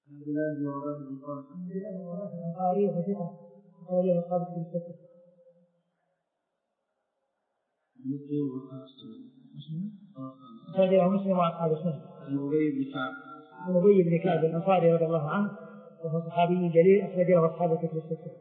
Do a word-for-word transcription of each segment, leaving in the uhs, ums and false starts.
مسلم مسلم وأصحاب السنة. أبي بن كعب الأنصاري رضي الله عنه وهو صحابي جليل أخرج له أصحاب الكتب الستة.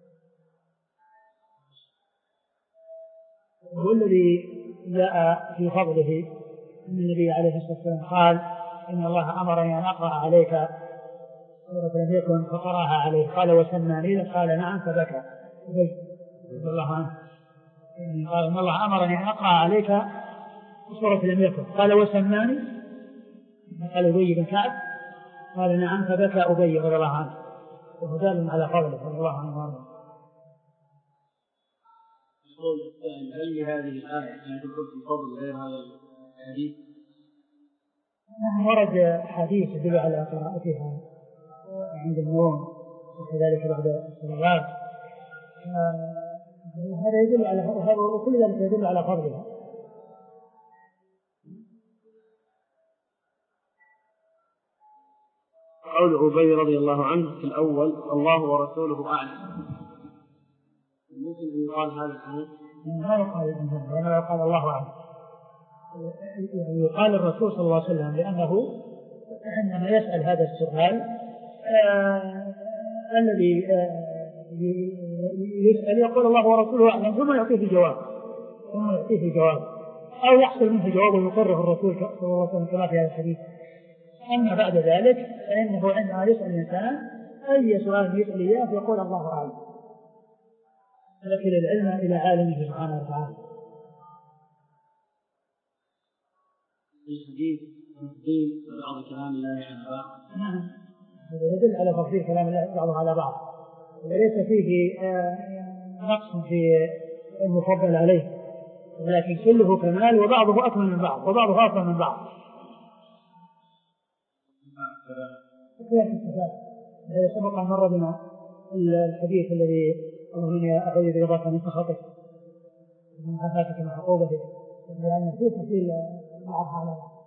والذي جاء في فضله أن النبي عليه الصلاة والسلام قال إن الله أمرني أن أقرأ عليك سورة لم يكن فقرأها عليه قال وسماني قال نعم فبكى رضي الله عنه قال إن الله أمرني أن أقرأ عليك سورة لم يكن قال وسماني قال أبي بن كعب قال نعم فبكى أبي رضي الله عنه وهو دال على فضله رضي الله عنه وارضاه. هل هذه الآية كانت تقول في فضل غير هذا الحديث؟ ورد حديث يدل على قراءتها عند النوم وكذلك بعد الصلوات هذا يدل على هذا وكل ذلك يدل على فضلها. قول أبي رضي الله عنه في الأول الله ورسوله أعلم ممكن أن يقال هذا الحديث؟ ما يقال لأنه يقال الله أعلم يعني يقال الرسول صلى الله عليه وسلم لأنه عندما يسأل هذا السؤال آه الذي آه يسأل يقول الله ورسوله أعلم ثم يعطيه جواب ثم يعطيه جواب أو يحصل منه جواب ويقره الرسول صلى الله عليه وسلم كما في هذا الحديث. أما بعد ذلك فإنه عندما يسأل الإنسان أي سؤال يسأل إياه يقول الله أعلم لكن العلم إلى عالمه سبحانه وتعالى. الحديث تفضيل بعض كلام الله على بعض. نعم هذا يدل على تفضيل كلام الله بعضه على بعض وليس فيه نقص في المفضل عليه ولكن كله كمال وبعضه أكمل من بعض وبعضه أفضل من بعض. هذا سبق أن مر بنا الحديث الذي اللهم أعوذ برضاك من سخطك ومن عافاتك من عقوبتك لأن فيه تفصيل بعضها على بعض.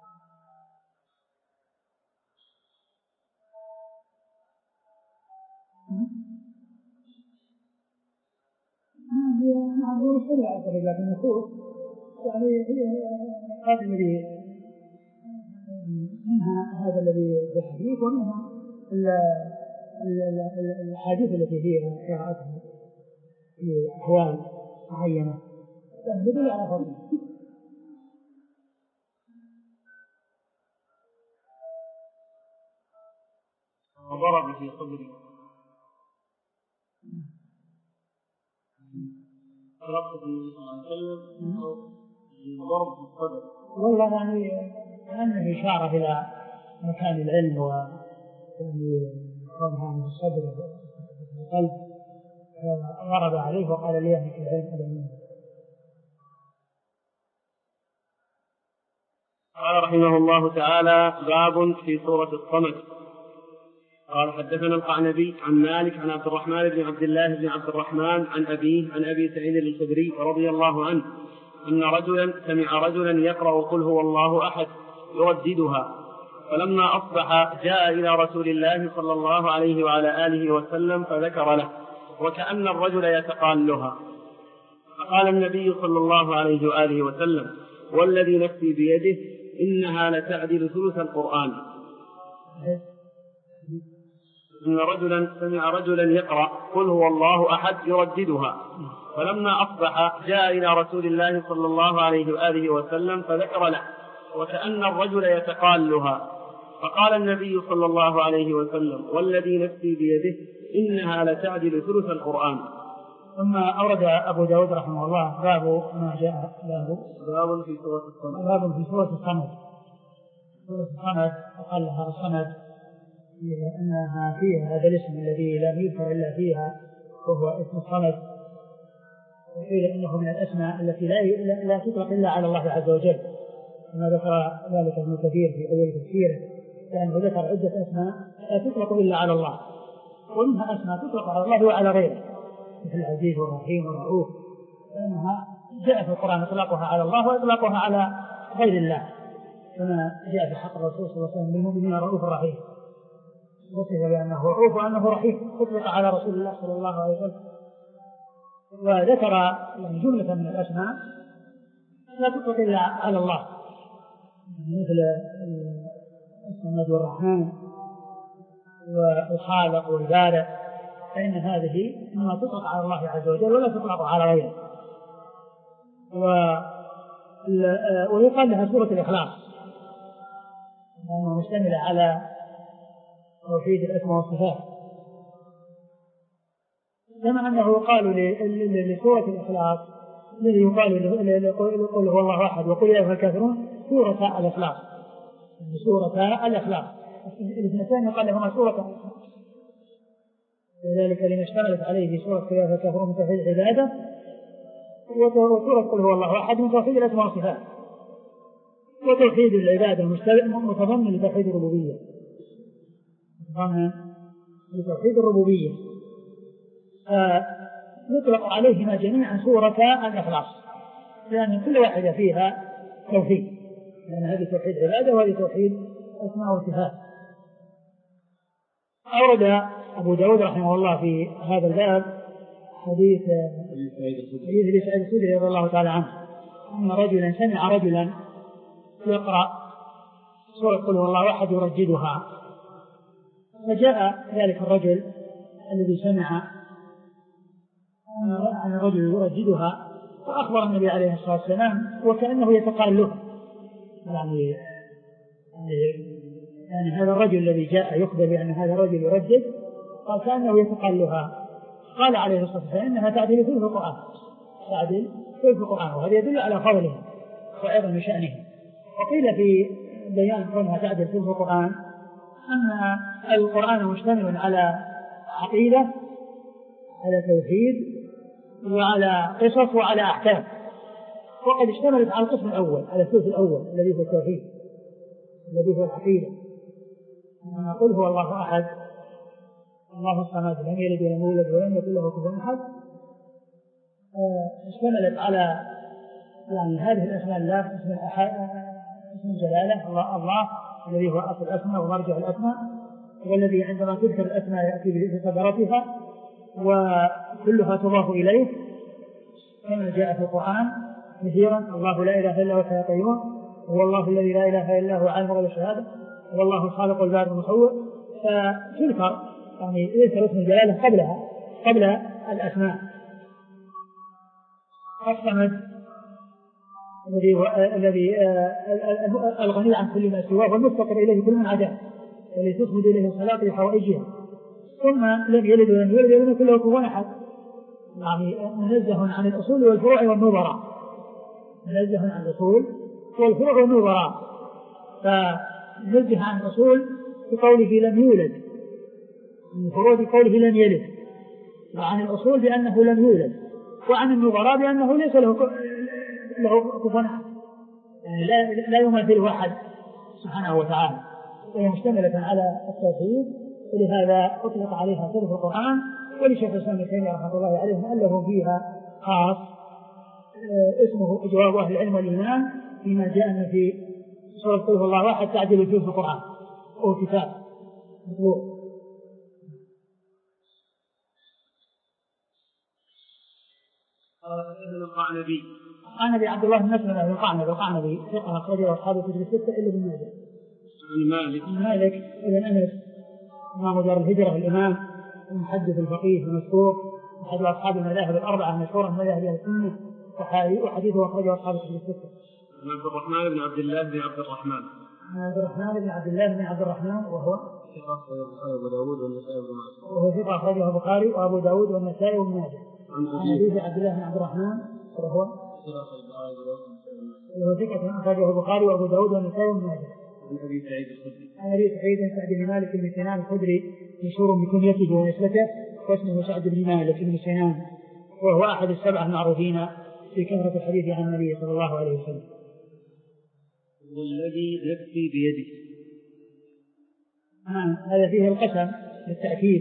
هي شريعة لكن النصوص يعني هي هذا الذي منها هذا الذي في الحديث ومنها الحديث التي فيها قراءتها في أحوال معينة يدل على فضله. وضرب في صدري ربط النبي صلى الله عليه وسلم ضرب في الصدر والله يعني كأنه إشارة إلى مكان العلم ويعني قومها من الصدر والقلب ضرب عليه وقال ليهنك العلم أدمين. قال رحمه الله تعالى باب في سورة الصمد. قال حدثنا القعنبي عن مالك عن عبد الرحمن بن عبد الله بن عبد الرحمن عن أبيه عن أبي سعيد الخدري رضي الله عنه أن رجلا سمع رجلا يقرأ قل هو الله أحد يرددها فلما أصبح جاء إلى رسول الله صلى الله عليه وعلى آله وسلم فذكر له وكأن الرجل يتقالها فقال النبي صلى الله عليه وآله وسلم والذي نفسي بيده إنها لتعدل ثلث القرآن. إن رجلا سمع رجلا يقرأ قل هو الله أحد يرددها فلما أصبح جاء إلى رسول الله صلى الله عليه وآله وسلم فذكر له وكأن الرجل يتقالها فقال النبي صلى الله عليه وسلم والذي نفسي بيده إنها لتعدل ثلث القرآن. ثم أورد أبو داود رحمه الله باب ما جاء باب باب في سورة الصمد باب في سورة الصمد. سورة الصمد وقال لها الصمد لأنها فيها هذا الاسم الذي لا يذكر إلا فيها وهو اسم الصمد وقيل إنه من الأسماء التي لا لا تطلق إلا على الله عز وجل كما ذكر ذلك ابن كثير في أول تفسيره لأنه ذكر عدة أسماء لا تطلق إلا على الله ومنها أسماء تطلق على الله وعلى غيره مثل العزيز والرحيم والرؤوف لأنها جاء في القرآن إطلاقها على الله وإطلاقها على غير الله كما جاء في حق الرسول صلى الله عليه وسلم بالمؤمنين رؤوف رحيم وصف بأنه رؤوف وأنه رحيم، أطلق على رسول الله صلى الله عليه وسلم. وذكر يعني جملة من الأسماء لا تطلق إلا على الله، مثل الصمد والرحمن والخالق والبارئ، فإن هذه إنما تطلق على الله عز وجل ولا تطلق على غيره. ويقال لها سورة الإخلاص لأنها مشتملة على توحيد الأسماء والصفات، كما أنه يقال لسورة الإخلاص الذي يقال قل هو الله أحد وقل يا أيها الكافرون سورة الإخلاص، سورة الإخلاص الاثنتان يقال لهما سورة الإخلاص، وذلك لما اشتملت عليه سورة يا أيها الكافرون من توحيد العبادة، وسورة قل هو الله أحد من توحيد الأسماء والصفات. وتوحيد العبادة متضمن لتوحيد الربوبية، متضمن لتوحيد الربوبية، فيطلق عليهما جميعا سورة الإخلاص، لأن كل واحدة فيها توحيد، لأن هذه توحيد عبادة وهذه توحيد أسماء وصفات. أورد أبو داود رحمه الله في هذا الباب حديث حديث سعيد الخدري رضي الله تعالى عنه أن رجلا سمع رجلا يقرأ سورة قل هو الله أحد يرددها، فجاء ذلك الرجل الذي سمع عن الرجل يرددها فأخبر النبي عليه الصلاة والسلام وكأنه يتقال له، يعني يعني هذا الرجل الذي جاء يخبر بأن هذا الرجل يردد قال كأنه يتقال لها. قال عليه الصلاة والسلام إنها تعدل في القرآن، تعدل في القرآن، وهذا يدل على فضله وعظم شأنه. وقيل في بيان كونها تعدل في القرآن أن القرآن مشتمل على عقيدة، على توحيد، وعلى قصص، وعلى أحكام، وقد اشتملت على القسم الأول، على الثلث الأول الذي هو التوحيد الذي هو العقيدة. قل هو الله أحد الله الصمد لم يلد ولم يولد ولم يكن له كفوا أحد، اشتملت على يعني هذه الأسماء الله، اسم الأحد، اسم الجلالة الله، الله الذي هو أصل الأسماء ومرجع الأسماء، والذي عندما تذكر الأسماء يأتي بصدرتها وكلها تضاف إليه كما جاء في القرآن كثيرا: الله لا إله إلا هو الحي القيوم، هو الله الذي لا إله إلا هو عالم الغيب والشهادة، هو الله الخالق البارئ المصور. فتذكر يعني يذكر اسم الجلالة قبلها، قبل الأسماء. الصمد الذي الذي الغني عن كل ما سواه والمفتقر إليه كل من عداه، الذي تصمد إليه الصلاة لحوائجها، ثم لم يلد ولم يولد ولم يكن له كفوا أحد، يعني منزه عن الأصول والفروع والنظراء، منزه عن الأصول والفروع والنظراء. فنزه عن الأصول بقوله لم يولد، عن الفروع بقوله لم يلد، وعن الأصول بأنه لم يولد، وعن النظراء بأنه ليس له له كفوا أحد، يعني لا لا يماثله أحد سبحانه وتعالى، وهي مشتملة على التوحيد، ولهذا أطلق عليها ثلث القرآن. ولشيخ الإسلام ابن تيمية رحمة الله عليه مؤلف فيها خاص اسمه جواب أهل العلم والإيمان فيما جاء في سورة قل هو الله أحد تعدل ثلث القرآن، هو كتاب مطبوع. ابن القعنبي القعنبي عبد الله بن مسلم بن القعنبي، القعنبي ثقة أخرجه أصحاب الكتب الستة إلا ابن ماجه. عن مالك عن مالك ابن أنس إمام دار الهجرة الإمام المحدث الفقيه المشهور، أحد أصحاب المذاهب الأربعة المشهورة من مذاهب السنة، وحديثه أخرجه أصحاب الكتب الستة. عن عبد الرحمن بن عبد الله بن عبد الرحمن عن عبد الرحمن بن عبد الله بن عبد الرحمن وهو ثقة أخرجه أبو داود والنسائي وابن ماجه وهو ثقة أخرجه البخاري وأبو داود والنسائي وابن ماجه. عن أبي عبد الله بن عبد الرحمن وهو وهو ثقة أخرجه البخاري وأبو داود والنسائي وابن ماجه. عن أبي سعيد الخدري عن أبي سعيد سعد بن مالك بن سنان الخدري مشهور بكنيته ونسبته، واسمه سعد بن مالك بن سنان، وهو أحد السبعة المعروفين في كثرة الحديث عن النبي صلى الله عليه وسلم. والذي نفسي بيده، نعم هذا فيه القسم بالتأكيد،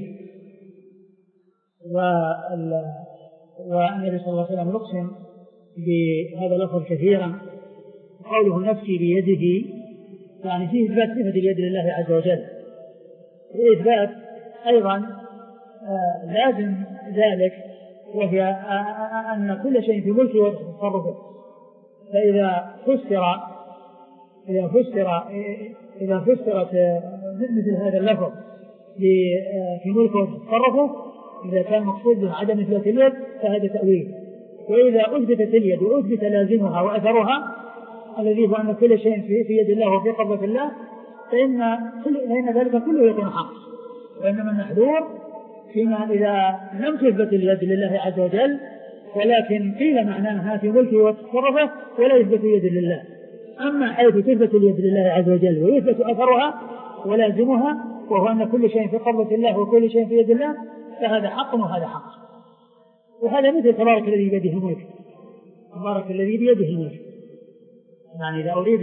والنبي صلى الله عليه وسلم يقسم بهذا اللفظ كثيرا. قوله نفسي بيده يعني فيه إثبات صفة اليد لله عز وجل، إثبات أيضا لازم ذلك، وهي أن كل شيء في ملكه وتصرفه. فإذا فسر إذا فسر إذا فسرت مثل هذا اللفظ في ملكه وتصرفه، إذا كان مقصود به عدم إثبات اليد فهذا تأويل. وإذا أثبتت اليد وأثبت لازمها وأثرها الذي هو أن كل شيء في يد الله وفي قبضة الله، فإن, فإن ذلك كله يكون حق. وإنما المحذور فيما إذا لم تثبت اليد لله عز وجل ولكن قيل معناها في ملكه وتصرفه ولا يثبت اليد لله. أما حيث تثبت اليد لله عز وجل ويثبت أثرها ولازمها، وهو أن كل شيء في قبضة الله وكل شيء في يد الله، فهذا حق وهذا حق. وهذا مثل تبارك الذي بيده الملك، تبارك الذي بيده الملك. يعني إذا أريد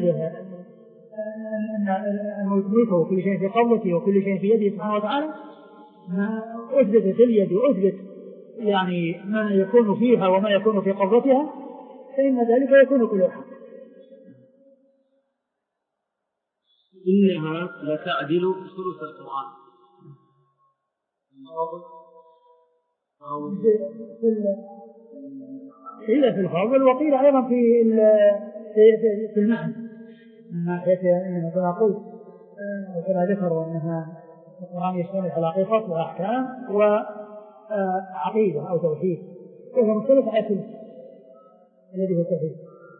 أن ملكه وكل شيء في قبضته وكل شيء في يده سبحانه وتعالى، ما أثبتت اليد وأثبت يعني ما يكون فيها وما يكون في قبضتها، فإن ذلك يكون كله حق. إنها لتعدل ثلث القرآن. قيل في الفضل وقيل أيضا في في المعنى، من ناحية إنما كما قلت وكما ذكروا أنها القرآن يشتمل على قصص وأحكام وعقيدة أو توحيد، وهو مختلف على كل الذي هو التوحيد.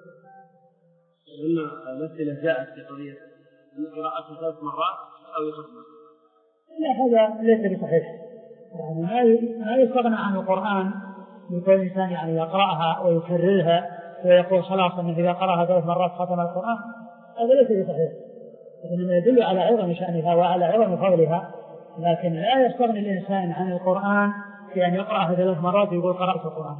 إن الأمثلة جاءت في قضية قراءة ثلاث مرات أو يختم. لا، هذا ليس بصحيح. يعني ما يستغنى عن القرآن يكون الإنسان يعني يقرأها ويكررها ويقول خلاص أنه إذا قرأها ثلاث مرات ختم القرآن، هذا ليس بصحيح. إنما يدل على عظم شأنها وعلى عظم فضلها، لكن لا يستغني الإنسان عن القرآن في أن يقرأها ثلاث مرات ويقول قرأت القرآن.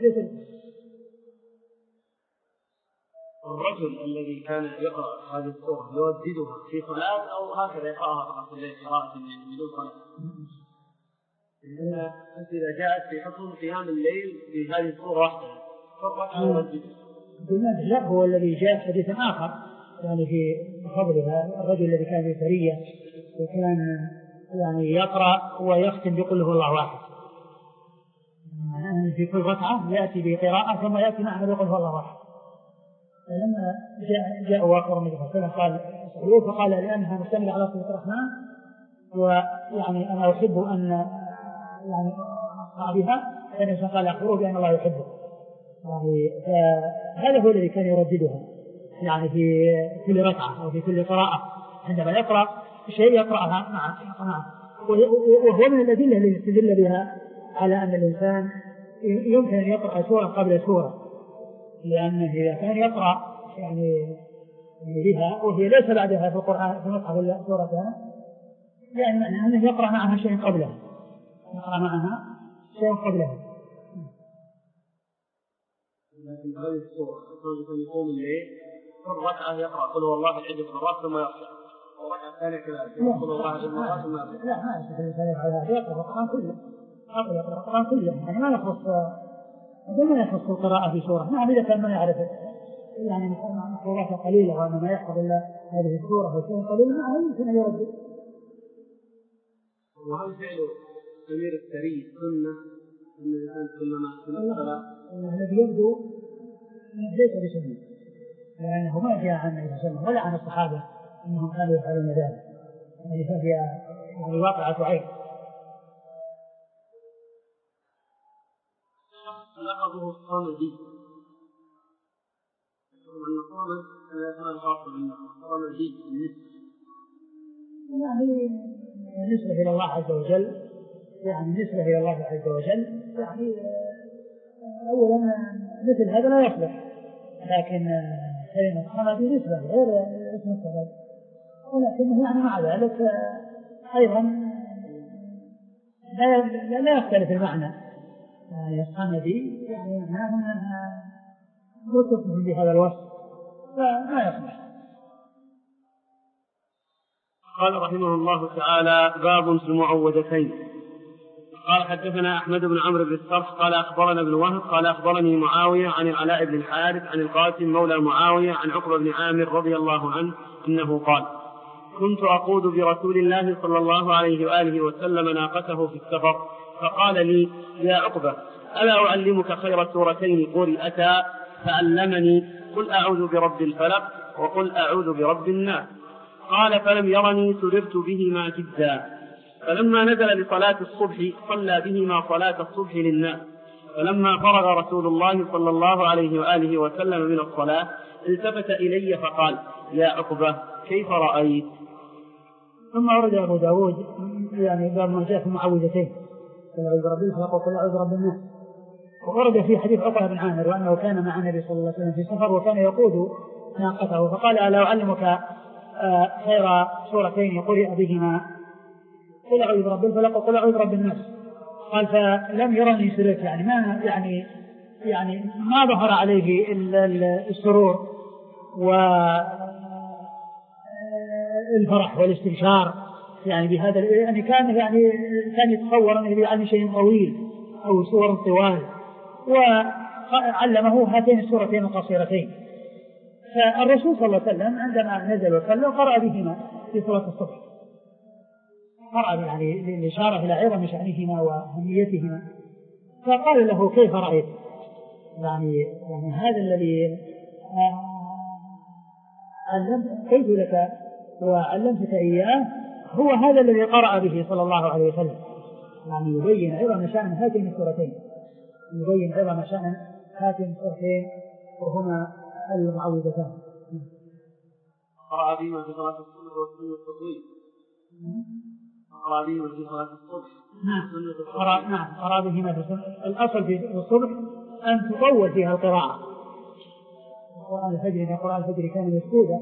الرجل الذي كان يقرأ هذه السورة يوددها في صلاة أو هكذا يقرأها فقط في قراءة بدون صلاة، لأن إذا جاءت في حكم قيام الليل في هذه السورة وحدها فالرجل يوددها. لا، هو الذي جاء حديث آخر يعني في فضلها، الرجل الذي كان في سرية وكان يعني يقرأ ويختم بقل هو الله واحد، في كل ركعة يأتي بقراءة ثم يأتي معه بقل هو الله واحد. فلما جاء جاء واقر النبي صلى الله عليه وسلم قال سألوه فقال لأنها مشتملة على صفة الرحمن، ويعني أنا أحب أن يعني أقرأ بها، فالنبي قال أخبروه بأن الله يحبه. يعني هذا هو الذي كان يرددها يعني في كل ركعة أو في كل قراءة، عندما يقرأ شيء يقرأها معه. وهو من الأدلة التي يستدل بها على أن الإنسان يمكن أن يقرأ سورة قبل سورة، لأنه إذا كان يقرأ يعني بها وهي ليس بعدها في القرآن في مصحف إلا سورتان، يعني معنى أنه يقرأ معها شيء قبلها، يقرأ معها شيء قبلها. لكن هذه السورة يقوم الليل الركعة يقرأ قل هو الله عدة مرات ثم يرجع، والركعة الثانية كذلك قل هو الله عدة مرات ثم يرجع. لا، ما يستطيع الإنسان يفعل هذا، يقرأ القرآن كله، يقرأ القرآن كله، يعني ما يخص ما يخص القراءة في سورة. نعم إذا كان ما يعرف يعني مفروضات قليلة وأنه ما يحفظ إلا هذه السورة وشيء قليل، ما يمكن أن يرد. وهل فعل أمير السري سنة أن الإنسان كلما سنة الصلاة؟ الذي يبدو ليس بسنة، لأنه ما جاء عن النبي صلى الله عليه وسلم ولا عن الصحابة أنهم كانوا يفعلون ذلك، يعني فهي يعني واقعة عين. لقبه الصمدي، وأن الصمد لا يخاف منه الصمدي بالنسبة يعني نسبة إلى الله عز وجل، يعني نسبة إلى الله عز وجل، يعني أولا مثل هذا لا يصلح، لكن كلمة الصمدي نسبة غير اسم الصمد، ولكنه يعني مع ذلك أيضا لا لا يختلف المعنى. يعني الصمدي يعني معناه أنها وصف بهذا الوصف فما يصلح. قال رحمه الله تعالى باب في المعوذتين. قال حدثنا أحمد بن عمرو بن الصرح قال أخبرنا ابن وهب قال أخبرني معاوية عن العلاء بن الحارث عن القاسم مولى معاوية عن عقبة بن عامر رضي الله عنه إنه قال كنت أقود برسول الله صلى الله عليه وآله وسلم ناقته في السفر، فقال لي: يا عقبة، ألا أعلمك خير سورتين قرئتا؟ فعلمني: قل أعوذ برب الفلق وقل أعوذ برب الناس. قال: فلم يرني سررت بهما جدا. فلما نزل لصلاة الصبح صلى بهما صلاة الصبح للناس. فلما فرغ رسول الله صلى الله عليه وآله وسلم من الصلاة التفت إلي فقال: يا عقبة، كيف رأيت؟ ثم أورد أبو داود يعني باب ما جاء في المعوذتين: قل أعوذ برب الفلق وقل أعوذ برب الناس. وورد في حديث عقبة بن عامر وأنه كان مع النبي صلى الله عليه وسلم في سفر وكان يقود ناقته، فقال: ألا أعلمك خير سورتين قرئ بهما؟ قل أعوذ برب الفلق وقل أعوذ برب الناس. قال: فلم يرني سررت، يعني ما يعني يعني ما ظهر عليه إلا السرور والفرح والاستبشار يعني بهذا، يعني كان يعني كان يتصور أنه يعني شيء طويل أو سور طوال، وعلمه هاتين السورتين القصيرتين. فالرسول صلى الله عليه وسلم عندما نزل وصلى قرأ بهما في صلاة الصبح، قرأ يعني للإشارة إلى عظم شأنهما وأهميتهما. فقال له: كيف رأيت؟ يعني, يعني هذا الذي قلت لك وعلمتك إياه هو هذا الذي قرأ به صلى الله عليه وسلم، يعني يبين عظم شأن هاتين السورتين، يبين عظم شأن هاتين السورتين وهما المعوذتان. قرأ بهما في صلاة الصبح والسنة التطويل. قرأ بهما في صلاة الصبح. نعم، نعم، قرأ بهما في الصبح. الأصل في الصبح أن تطول فيها القراءة. قرآن الفجر إن قرآن الفجر كان مسكودا،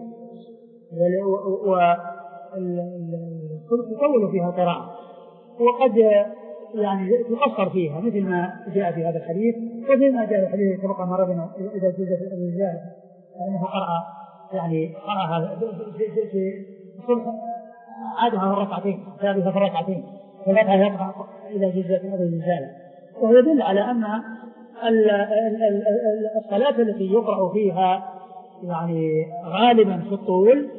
والصبح تطول فيها القراءة، وقد يعني تقصر فيها مثل ما جاء في هذا الحديث، وفي ما جاء في الحديث سبق مرضنا إذا جزت الرجال أنه قرأ يعني قرأها في الصبح عادها ركعتين، ثابتة في ركعتين، فبعدها يقرأ إذا جزت الرجال. وهو يدل على أن الصلاة التي يقرأ فيها يعني غالبا في الطول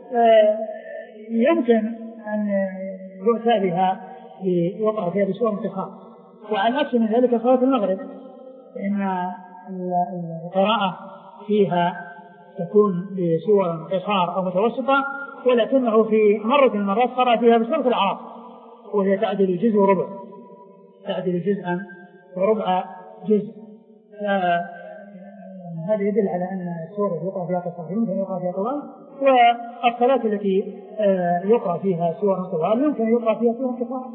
يمكن أن يؤتى بها يقرأ فيها بسور انتخاب. وعلى عكس من ذلك صلاة المغرب، فإن القراءة فيها تكون بسور قصار أو متوسطة، ولكنه في مرة من المرات قرأ فيها بسورة الأعراف وهي تعدل جزء وربع، تعدل جزءا وربع جزء. هذا يدل على أن السورة يقرأ فيها قصار يمكن يقرأ فيها طوال، والصلاة التي يقرأ فيها سورة طوال يمكن يقرأ فيها سورة قصار.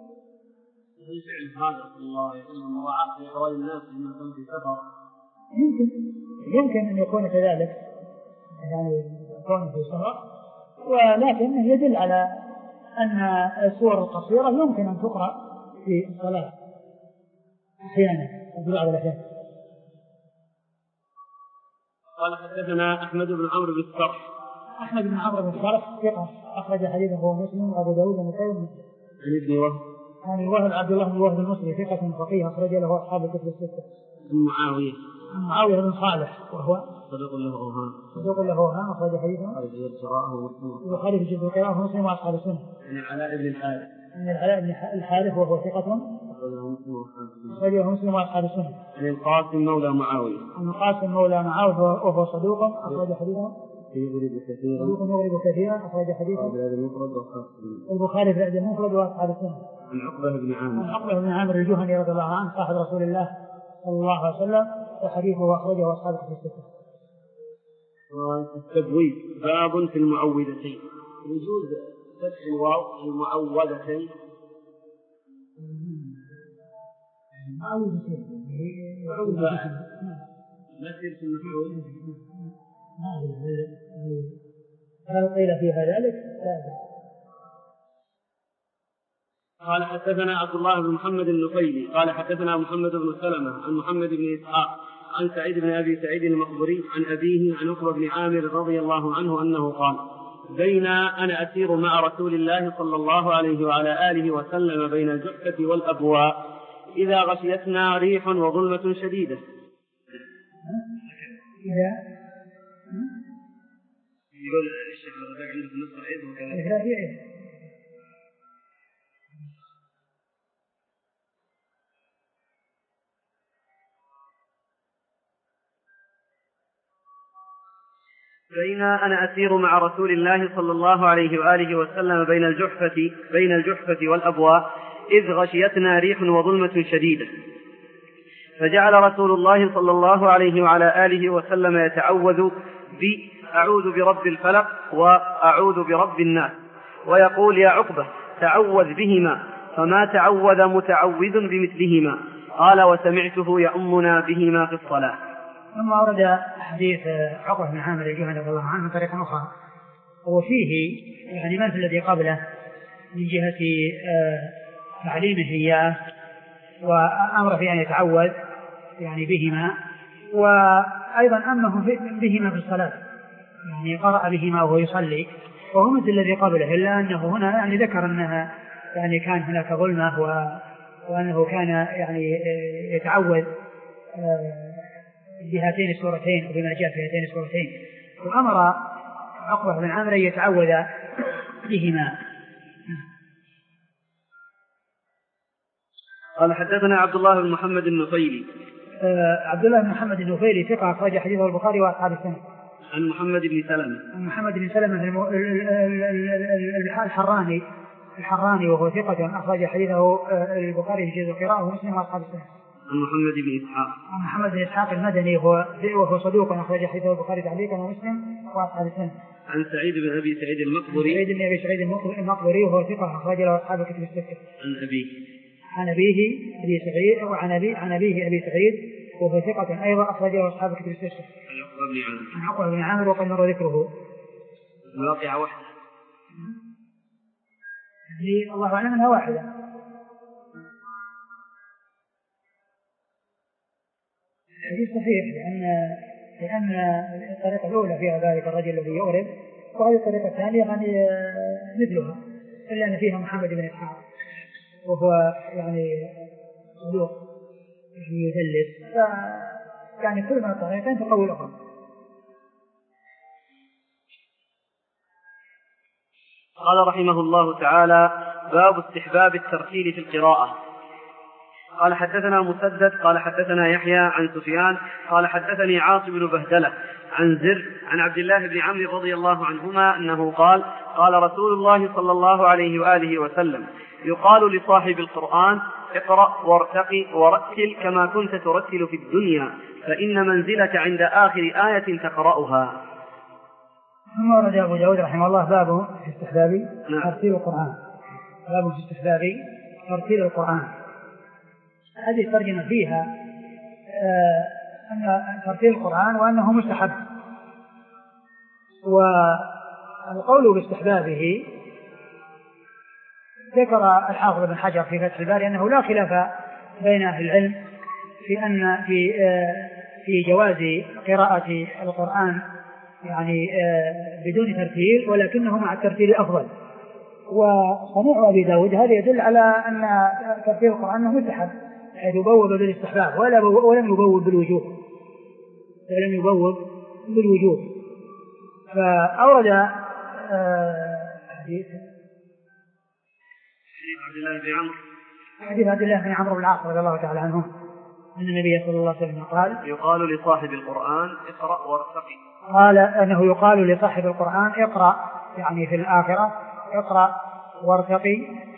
يفعل هذا الله يقول مراعاة لأحوال الناس لما كان في سفر. يمكن يمكن أن يكون كذلك، يعني يكون في سفر، ولكن يدل على أن السور القصيرة يمكن أن تقرأ في الصلاة أحيانا في بعض الأحيان. قال: حدثنا أحمد بن عمرو بن الصرح. أحمد بن عمرو بن الصرح ثقة أخرج حديثه هو مسلم وأبو داود والنسائي. عن ابن وهب. عن وهب عبد الله بن وهب المصري ثقة فقيه أخرج له أصحاب الكتب الستة. عن معاوية. عن معاوية بن صالح وهو صدوق له أوهام. صدوق له أوهام أخرج حديثه البخاري في جزء القراءة ومسلم وأصحاب السنة. عن العلاء بن الحارث. عن العلاء بن الحارث وهو ثقة أخرجه مسلم وأصحاب السنة. عن القاسم مولى معاوية. عن القاسم مولى معاوية وهو صدوق أخرج حديثه. يغرب كثيرا. صدوق يغرب كثيرا أخرج حديثه. البخاري في الأدب المفرد وأصحاب السنة. عن عقبة بن عامر. عن عقبة بن عامر الجهني رضي الله عنه صاحب رسول الله صلى الله عليه وسلم، وحديثه أخرجه أصحاب الكتب الستة. التبويب. باب في المعوذتين. يجوز فتح الواو المعوذتين. معوذتين مثل في المفعول. هل قيل فيها ذلك؟ لا. قال: حدثنا عبد الله بن محمد النفيلي قال: حدثنا محمد بن سلمة عن محمد بن إسحاق عن سعيد بن أبي سعيد المقبري عن أبيه عن عقبة بن عامر رضي الله عنه أنه قال: بين أنا أسير مع رسول الله صلى الله عليه وعلى آله وسلم بين الجحفة والأبواء إذا غشيتنا ريح وظلمة شديدة. يقول الشيخ الربيع عنده في النسخة العيد وكذا. لا هي إيه. بين أنا أسير مع رسول الله صلى الله عليه وآله وسلم بين الجحفة بين الجحفة والأبواء إذ غشيتنا ريح وظلمة شديدة، فجعل رسول الله صلى الله عليه وعلى آله وسلم يتعوذ بأعوذ برب الفلق وأعوذ برب الناس، ويقول يا عقبة تعوذ بهما، فما تعوذ متعوذ بمثلهما. قال وسمعته يؤمنا بهما في الصلاة. ثم ورد حديث عقبة بن عامر الجهني رضي الله عنه من طريق أخرى، وفيه يعني مثل الذي قبله من جهة تعليمه إياه وأمره في أن يتعوذ يعني بهما، وأيضا أمه بهما في الصلاة، يعني قرأ بهما وهو يصلي، وهو مثل الذي قبله، إلا أنه هنا يعني ذكر أنها يعني كان هناك ظلمة وأنه كان يعني يتعوذ بهاتين السورتين وبما جاء في هاتين السورتين، وأمر عقبة بن عامر يتعوذ بهما. قال حدثنا عبد الله بن محمد النفيلي. آه عبد الله بن محمد النفيلي ثقة أخرج حديثه البخاري وأصحاب السنة. عن محمد بن سلمة. عن محمد بن سلمة الحراني الحراني وهو ثقة أخرج حديثه البخاري في جزء القراءة ومسلم وأصحاب السنة. عن محمد بن إسحاق. عن محمد بن إسحاق المدني وهو صدوق أخرج حديثه البخاري تعليقا ومسلم وأصحاب السنة. عن سعيد بن أبي سعيد المقبري. سعيد بن أبي سعيد المقبري وهو ثقة أخرج له أصحاب الكتب الستة. عن أبيه. عن أبيه أبي سعيد وعن أبي عن أبيه أبي سعيد وهو ثقة أيضا أخرج له أصحاب الكتب الستة. عن عقبة بن عامر وقد مر ذكره. الواقعة واحدة. يعني الله أعلم أنها واحدة. الحديث صحيح لأن لأن الطريقة الأولى فيها ذلك الرجل الذي يغرب، وهذه الطريقة الثانية يعني مثلها، إلا أن فيها محمد بن إسحاق وهو يعني صدوق يعني يدلس، يعني كل ما الطريقين تقوي الأخرى. قال رحمه الله تعالى باب استحباب الترتيل في القراءة. قال حدثنا مسدد قال حدثنا يحيى عن سفيان قال حدثني عاصم بن بهدلة عن زر عن عبد الله بن عمرو رضي الله عنهما أنه قال قال رسول الله صلى الله عليه وآله وسلم يقال لصاحب القرآن اقرأ وارتقي ورتل كما كنت ترتل في الدنيا فإن منزلك عند آخر آية تقرأها. ثم ورد أبو داود رحمه الله باب في استحباب ترتيل القرآن. باب في استحباب ترتيل القرآن. هذه الترجمة فيها آه أن ترتيل القرآن وأنه مستحب، والقول باستحبابه ذكر الحافظ بن حجر في فتح الباري أنه لا خلاف بين أهل العلم في أن في آه في جواز قراءة القرآن يعني آه بدون ترتيل، ولكنه مع الترتيل أفضل. وصنيع أبي داود هذا يدل على أن ترتيل القرآن مستحب، حيث يبوب بالاستحباب ولم يبوب بالوجوب ولم يبوب بالوجوب. فأورد حديث عبد الله بن عمرو حديث عبد الله بن عمرو بن العاص رضي الله تعالى عنه أن النبي صلى الله عليه وسلم قال يقال لصاحب القرآن اقرأ وارتقي. قال أنه يقال لصاحب القرآن اقرأ، يعني في الآخرة اقرأ وارتقي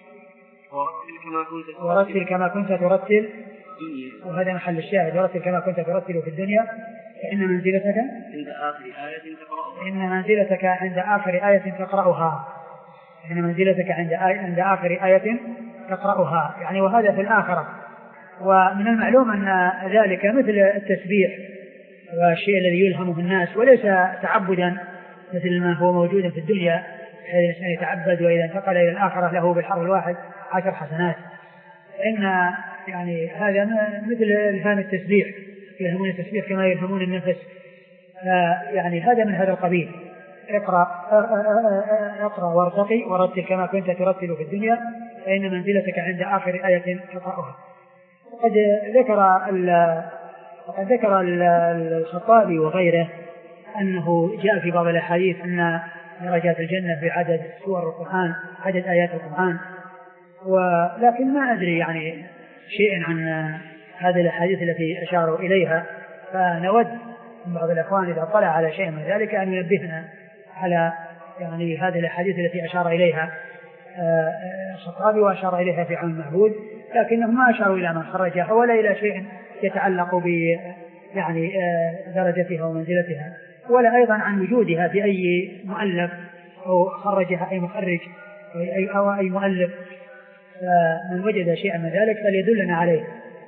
ورتل كما كنت ترتل، وهذا محل الشاهد، ورتل كما كنت ترتل في الدنيا فإن منزلتك عند آخر آية تقرأها إن منزلتك عند آخر آية تقرأها إن منزلتك عند آية عند آخر آية تقرأها يعني وهذا في الآخرة. ومن المعلوم أن ذلك مثل التسبيح والشيء الذي يلهمه الناس وليس تعبدا مثل ما هو موجود في الدنيا، هذا الإنسان يتعبد وإذا انتقل إلى الآخرة له بالحرف الواحد عشر حسنات. إن يعني هذا مثل الهام التسبيح، يلهمون التسبيح كما يلهمون النفس، يعني هذا من هذا القبيل. اقرأ اقرأ وارتقي ورتل كما كنت ترتل في الدنيا فإن منزلتك عند آخر آية تقرأها. وقد ذكر وقد ذكر الخطابي وغيره أنه جاء في بعض الأحاديث أن درجات الجنة بعدد سور القرآن، عدد آيات القرآن، ولكن ما أدري يعني شيء عن هذه الأحاديث التي أشاروا إليها، فنود من بعض الأخوان إذا طلع على شيء من ذلك أن ينبهنا على يعني هذه الأحاديث التي أشار إليها الخطابي وأشار إليها في عون المعبود، لكنه ما أشاروا إلى من خرجها ولا إلى شيء يتعلق ب يعني درجتها ومنزلتها، ولا أيضا عن وجودها في أي مؤلف أو خرجها أي مخرج أو أي مؤلف. فمن وجد شيئا من ذلك فليدلنا عليه.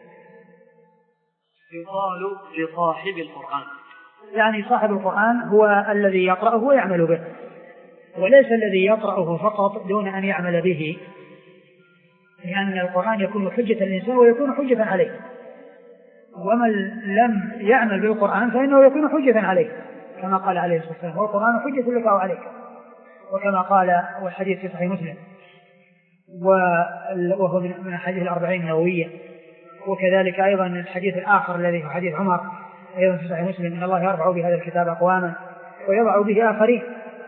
يقال لصاحب القرآن، يعني صاحب القرآن هو الذي يقرأه ويعمل به، وليس الذي يقرأه فقط دون أن يعمل به، لأن القرآن يكون حجة للإنسان ويكون حجة عليه، ومن لم يعمل بالقرآن فإنه يكون حجة عليه، كما قال عليه الصلاة والسلام والقرآن حجة لك وعليك، وكما قال والحديث في صحيح مسلم وهو من الحديث الأربعين النووية. وكذلك أيضا الحديث الآخر الذي هو حديث عمر أيضا في صحيح مسلم إن الله يرفع بهذا الكتاب أقواما ويضع به آخرين.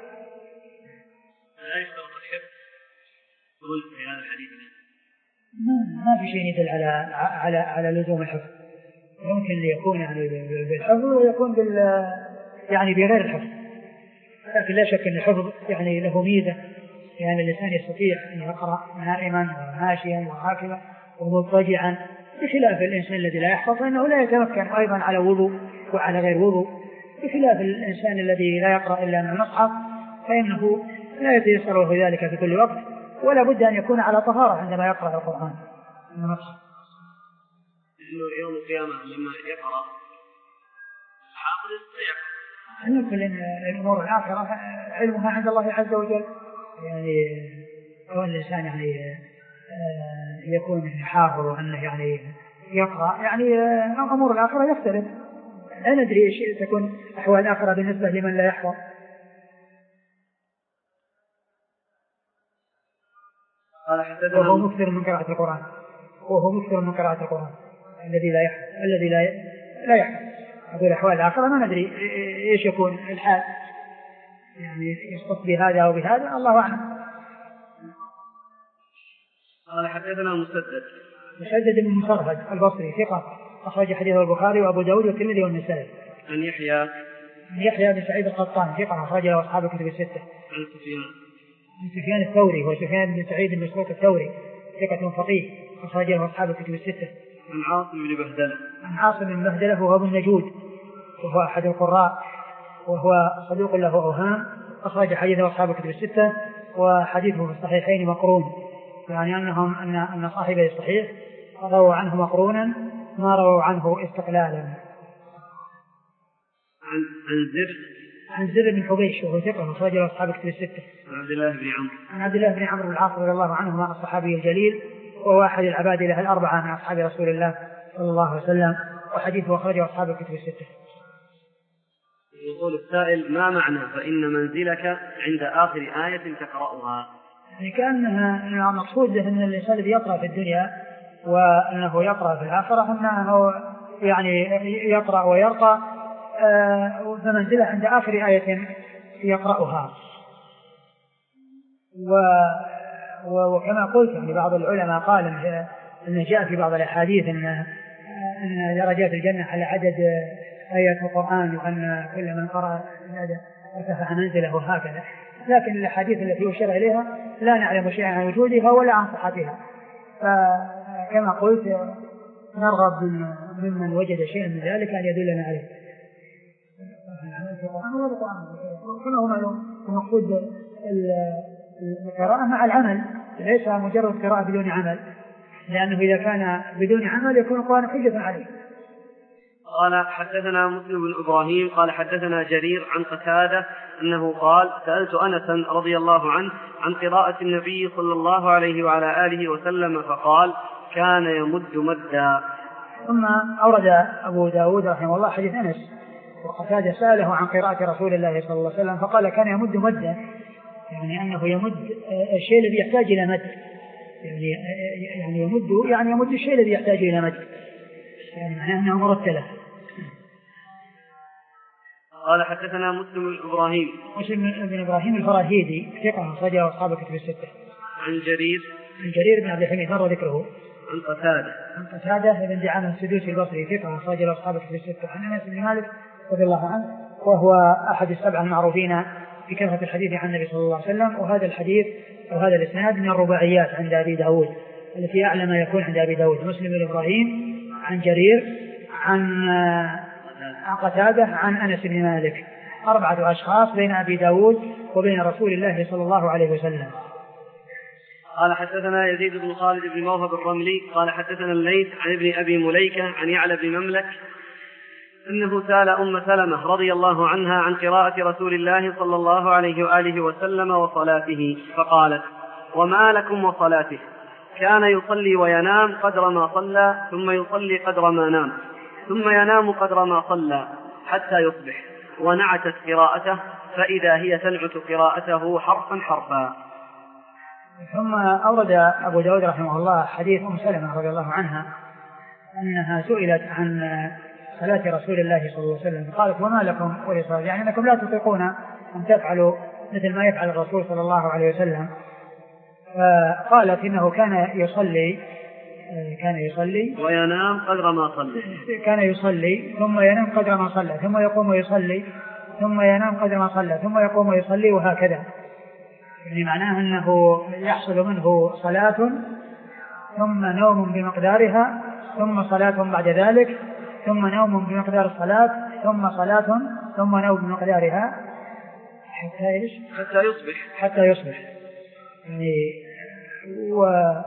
ما في شيء يدل على على على لزوم الحفظ، ممكن يكون يعني بالحفظ ويكون بال يعني بغير الحفظ، لكن لا شك أن الحفظ يعني له ميزة، يعني الإنسان يستطيع أن يقرأ نائما وماشيا وراكبا ومضطجعا، بخلاف الإنسان الذي لا يحفظ فإنه لا يتمكن أيضا على وضوء وعلى غير وضوء، بخلاف الإنسان الذي لا يقرأ إلا من المصحف فإنه لا يتيسر له ذلك في كل وقت، ولا بد أن يكون على طهارة عندما يقرأ القرآن من المصحف. يوم القيامة لما يقرأ الحافظ يقرأ أن كل الأمور الآخرة علمها عند الله عز وجل، يعني هو الإنسان يعني يكون حافظ وأنه يعني يقرأ، يعني أمور الآخرة يختلف، لا ندري إيش تكون أحوال الآخرة بالنسبة لمن لا يحفظ. وهو مكثر من قراءة القرآن وهو مكثر من قراءة القرآن الذي لا يحفظ الذي لا لا يحفظ هذه الأحوال الآخرة ما ندري إيش يكون الحال، يعني يسقط بهذا أو بهذا الله أعلم. قال حدثنا مسدد مسدد بن مصرهد البصري ثقة أخرج حديثه البخاري وأبو داود والترمذي والنسائي. عن يحيى يحيى بن سعيد القطان ثقة أخرج له أصحاب الكتب الستة. عن سفيان عن سفيان الثوري وسفيان بن سعيد بن مسروق الثوري ثقة فقيه أخرج له أصحاب الكتب الستة. عن عاصم بن بهدلة عن عاصم بن بهدلة وهو ابن نجود وهو أحد القراء وهو صدوق له أوهام أخرج حديثه أصحاب الكتب الستة، وحديثه في الصحيحين مقرون، يعني أنهم أن أن صاحبه الصحيح رووا عنه مقرونا ما رووا عنه استقلالا. عن عن زر عن زر بن حبيش وهو ثقة أخرج له أصحاب الكتب الستة. عن عبد الله بن عمرو عن عبد الله بن عمرو بن العاص رضي الله عنهما الصحابي الجليل وهو أحد العباد له الأربعة من أصحاب رسول الله صلى الله عليه وسلم، وحديثه أخرجه أصحاب الكتب الستة. يقول السائل ما معنى فإن منزلك عند آخر آية تقرأها؟ يعني كأنها مقصود أن الإنسان الذي يقرأ في الدنيا وأنه يقرأ في الآخرة أنه يعني يقرأ ويرقى فمنزله عند آخر آية يقرأها. وكما قلت يعني بعض العلماء قال أن جاء في بعض الأحاديث أن درجات الجنة على عدد آيات القرآن وأن كل من قرأ ارتفع منزله هكذا، لكن الأحاديث التي أشير إليها لا نعلم شيئا عن وجودها ولا عن صحتها، فكما قلت نرغب ممن وجد شيئا من ذلك أن يدلنا عليه. كما هو معلوم المقصود القراءة مع العمل، ليس مجرد قراءة بدون عمل، لأنه إذا كان بدون عمل يكون القرآن حجة عليه. قال حدثنا مسلم بن إبراهيم قال حدثنا جرير عن قتادة أنه قال سألت أنسا رضي الله عنه عن قراءة النبي صلى الله عليه وعلى آله وسلم فقال كان يمد مدا. ثم أورد أبو داود رحمه الله حديث أنس وقتادة سأله عن قراءة رسول الله صلى الله عليه وسلم فقال كان يمد مدا، يعني أنه يمد الشيء الذي يحتاج إلى مد، يعني يعني يمد يعني يمد الشيء الذي يحتاج إلى مد، يعني معناه أنه مرتلة. قال حدثنا مسلم بن إبراهيم مسلم بن إبراهيم الفراهيدي ثقة أخرجه أصحاب الكتب الستة. عن جرير عن جرير بن عبد الحميد مر ذكره. عن قتادة عن قتادة بن دعامة السدوسي البصري ثقة أخرجه أصحاب الكتب الستة. عن أنس بن مالك رضي الله عنه وهو أحد السبعة المعروفين بكثرة الحديث عن النبي صلى الله عليه وسلم. وهذا الحديث وهذا الإسناد من الرباعيات عند أبي داود التي أعلى ما يكون عند أبي داود. مسلم بن إبراهيم عن جرير عن قتادة عن أنس بن مالك، أربعة أشخاص بين أبي داود وبين رسول الله صلى الله عليه وسلم. قال حدثنا يزيد بن خالد بن موهب الرملي قال حدثنا الليث عن ابن أبي مليكة عن يعلى بن مملك أنه سأل أم سلمة رضي الله عنها عن قراءة رسول الله صلى الله عليه وآله وسلم وصلاته فقالت: وما لكم وصلاته؟ كان يصلي وينام قدر ما صلى ثم يصلي قدر ما نام ثم ينام قدر ما صلى حتى يصبح، ونعتت قراءته فإذا هي تنعت قراءته حرفا حرفا. ثم أورد أبو داود رحمه الله حديث أم سلمة رضي الله عنها أنها سئلت عن صلاة رسول الله صلى الله عليه وسلم قالت: وما لكم ولصلاة؟ يعني أنكم لا تطيقون أن تفعلوا مثل ما يفعل الرسول صلى الله عليه وسلم. فقالت إنه كان يصلي كان يصلي وينام قدر ما صلى كان يصلي ثم ينام قدر ما صلى ثم يقوم ويصلي ثم ينام قدر ما صلى ثم يقوم ويصلي وهكذا. يعني معناه أنه يحصل منه صلاة ثم نوم بمقدارها ثم صلاة بعد ذلك ثم نوم بمقدار الصلاة ثم صلاة ثم نوم بمقدارها حتى إيش؟ حتى يصبح حتى يصبح يعني و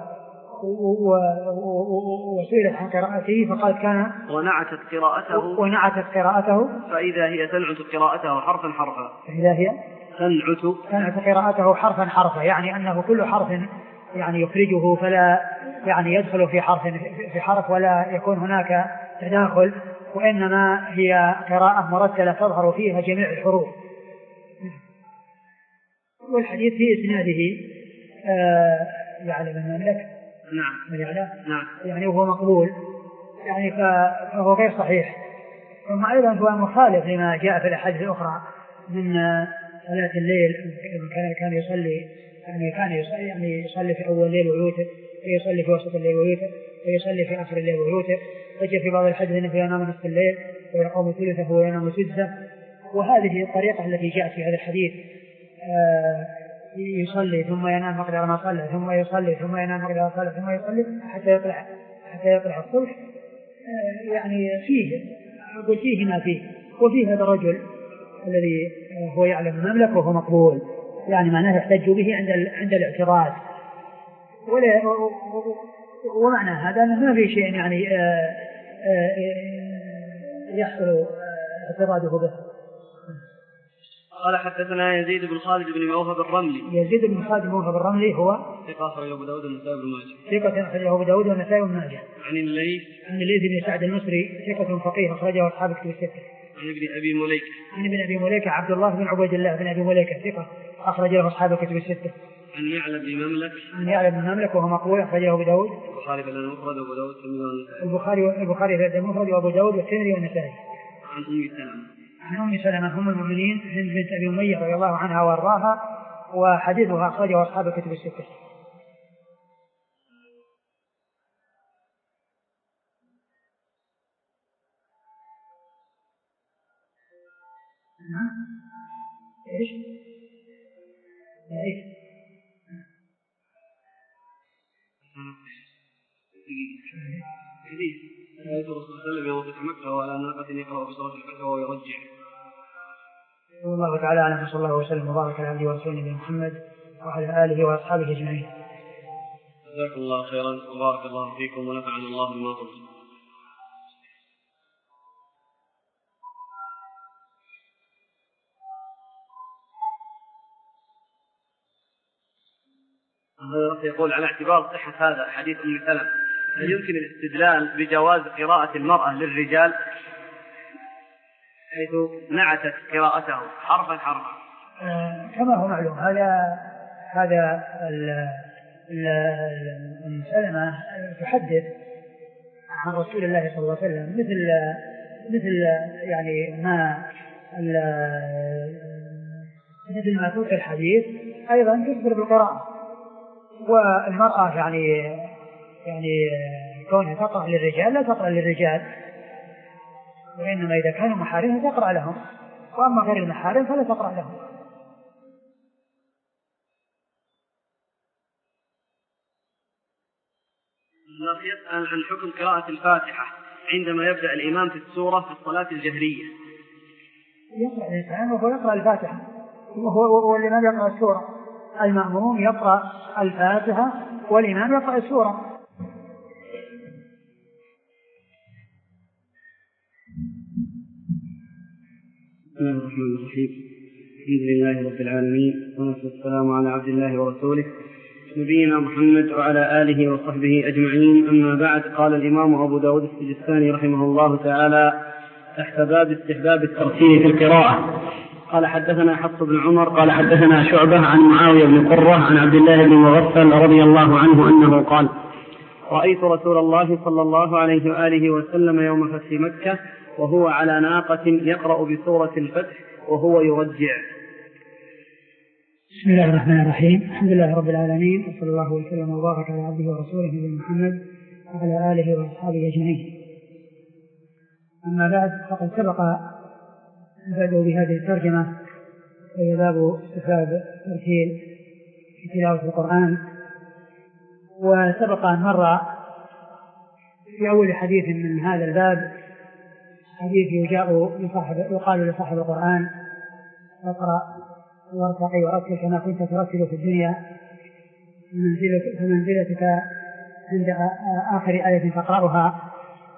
وسئلت عن قراءته فقال: كان ونعتت قراءته ونعتت قراءته فإذا هي تنعت قراءته حرفا حرفا فإذا هي تنعت تنعت قراءته حرفا حرفا، يعني أنه كل حرف يعني يخرجه فلا يعني يدخل في حرف في حرف ولا يكون هناك تداخل، وإنما هي قراءة مرتلة تظهر فيها جميع الحروف. والحديث في إسناده آه يعلم من مملك نعم من يعلم نعم يعني وهو مقبول يعني فهو غير صحيح. ثم أيضا هو مخالف لما جاء في الأحاديث الأخرى من صلاة الليل، كان كان يصلي يعني كان يصلي يعني يصلي في أول الليل ويوتر، ويصلي في وسط الليل ويوتر، ويصلي في آخر الليل ويوتر، وجاء في بعض الحديث أنه ينام نصف الليل ويقوم ثلثه وينام سدسه. وهذه الطريقة التي جاءت في هذا الحديث آه يصلي ثم ينام مقدار ما صلى ثم يصلي ثم ينام مقدار ما صلى ثم يصلي حتى يطلع حتى يطلع الصبح، آه يعني فيه أقول فيه ما فيه. وفيه هذا الرجل الذي هو يعلم المملك وهو مقبول، يعني معناه يحتج به عند عند الاعتراض، ولا ومعنى هذا أنه ما في شيء يعني آآ آآ يحصل اعتراضه به. قال حدثنا يزيد بن خالد بن موهب الرملي. يزيد بن خالد بن موهب الرملي هو ثقة أخرجه أبو داود والنسائي بن ماجه. ثقة أخرجه أبو داود والنسائي بن ماجه. عن الليث عن الليث بن سعد المصري ثقة فقيه أخرجه أصحاب الكتب الستة. عن ابن أبي مليكة عن ابن أبي مليكة عبد الله بن عبيد الله بن أبي مليكة ثقة أخرجه أصحاب الكتب الستة. عن يعلى بن مملك عن يعلى بن مملك وهو مقبول أخرجه أبو داود البخاري في المفرد وأبو داود والنسائي. البخاري البخاري في المفرد وأبو داود والترمذي والنسائي. عن أم سلمة عن أم سلمة أم المؤمنين هند بنت أبي أمية رضي الله عنها وأرضاها، وحديثها أخرجه أصحاب الكتب الستة. إيش؟ إيش؟ حديث رأيت الرسول صلى الله عليه وسلم يوم فتح مكة وعلى ناقة يقرأ بسورة الفتح وهو يرجع. والله تعالى أعلم، صلى الله وسلم وبارك على عبده ورسوله نبينا محمد وعلى آله وأصحابه أجمعين. جزاكم الله خيرا وبارك الله فيكم ونفعنا الله بما قلتم. يقول على اعتبار صحة هذا حديث أم سلمة، هل يمكن الاستدلال بجواز قراءة المرأة للرجال حيث نعتت قراءته حرفا حرفا؟ آه كما هو معلوم هذا هذا أم سلمة تحدث عن رسول الله صلى الله عليه وسلم مثل مثل يعني ما مثل ما تلك الحديث أيضا تكثر بالقراءة. والمرأة يعني يعني كونها تقرأ للرجال لا تقرأ للرجال، وإنما إذا كانوا محارمها تقرأ لهم، وأما غير المحارم فلا تقرأ لهم. الله يسأل عن حكم قراءة الفاتحة عندما يبدأ الإمام في السورة في الصلاة الجهرية. يقرأ الإنسان وهو يقرأ الفاتحة، وهو والإمام يقرأ السورة. المأموم يقرأ الفاتحة والإمام يقرأ السورة. بسم الله الرحمن الرحيم. الحمد لله رب العالمين، والصلاة والسلام على عبد الله ورسوله نبينا محمد وعلى آله وصحبه أجمعين. أما بعد، قال الإمام أبو داود السجستاني رحمه الله تعالى تحت باب استحباب الترتيل في القراءة. قال حدثنا حفص بن عمر قال حدثنا شعبة عن معاوية بن قرة عن عبد الله بن مغفل رضي الله عنه أنه قال: رأيت رسول الله صلى الله عليه وآله وسلم يوم فتح مكة وهو على ناقة يقرأ بسورة الفتح وهو يرجع. بسم الله الرحمن الرحيم. الحمد لله رب العالمين، وصلى الله وسلم وبارك على عبده ورسوله نبينا محمد وعلى آله وأصحابه أجمعين. أما بعد، فقد سبق البدء بهذه الترجمة وهي باب استحباب الترتيل في تلاوة القرآن. وسبق أن مر في أول حديث من هذا الباب حديث يجاء لصاحب يقال لصاحب القرآن: اقرأ وارتقي ورتل كما كنت ترتل في الدنيا، فمنزلتك عند آخر آية تقرأها.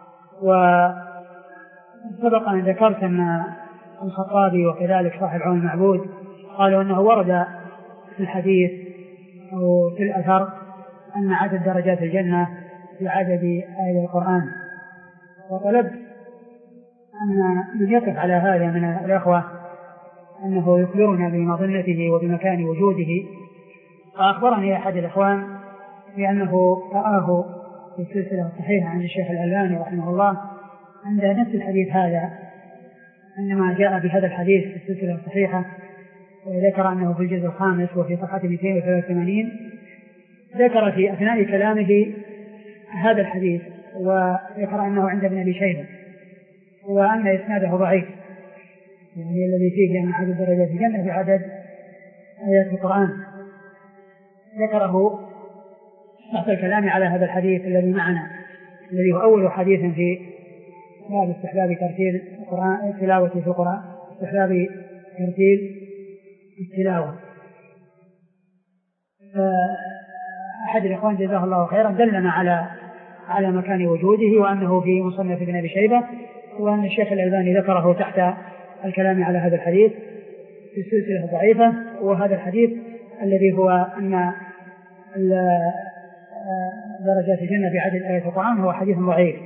وسبق أن ذكرت أن الخطابي وكذلك صاحب عون المعبود قالوا أنه ورد في الحديث أو في الأثر أن عدد درجات الجنة بعدد آية القرآن. وطلبت أن من يقف على هذا من الأخوة أنه يخبرنا بمظنته وبمكان وجوده. فأخبرني أحد الإخوان بأنه رآه في السلسلة الصحيحة عن الشيخ الألباني رحمه الله عند نفس الحديث هذا، عندما جاء بهذا الحديث في السلسلة الصحيحة وذكر أنه في الجزء الخامس وفي صفحة مئتين وثلاثة وثمانين ذكر في أثناء كلامه هذا الحديث، وذكر أنه عند ابن أبي شيبة وأن إسناده ضعيف، يعني الذي فيه أن عدد درجات الجنة بعدد آيات القرآن. ذكره تحت الكلام على هذا الحديث الذي معنا، الذي هو أول حديث في باب استحباب ترتيل القرآن التلاوة في القرآن، استحباب ترتيل التلاوة. أحد الإخوان جزاه الله خيرا دلنا على على مكان وجوده، وأنه في مصنف ابن أبي شيبة، وأن الشيخ الألباني ذكره تحت الكلام على هذا الحديث في السلسلة الضعيفة. وهذا الحديث الذي هو أن درجات الجنة بعدد آيات القرآن هو حديث ضعيف.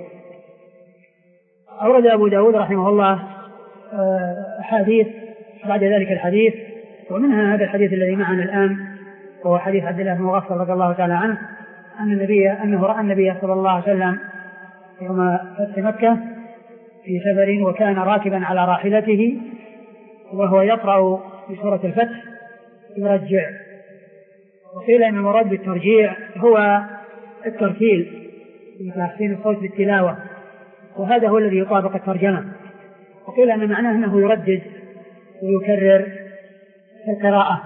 أورد أبو داود رحمه الله حديث بعد ذلك الحديث، ومنها هذا الحديث الذي معنا الآن، وهو حديث عبد الله بن مغفل رضي الله تعالى عنه أن النبي أنه رأى النبي صلى الله عليه وسلم يوم فتح مكة في سفر، وكان راكبا على راحلته وهو يقرأ في سورة الفتح يرجع. وقيل أن المراد بالترجيع هو الترتيل وتحسين الصوت بالتلاوة، وهذا هو الذي يطابق الترجمة. وقيل أن معناه أنه يردد ويكرر في القراءة.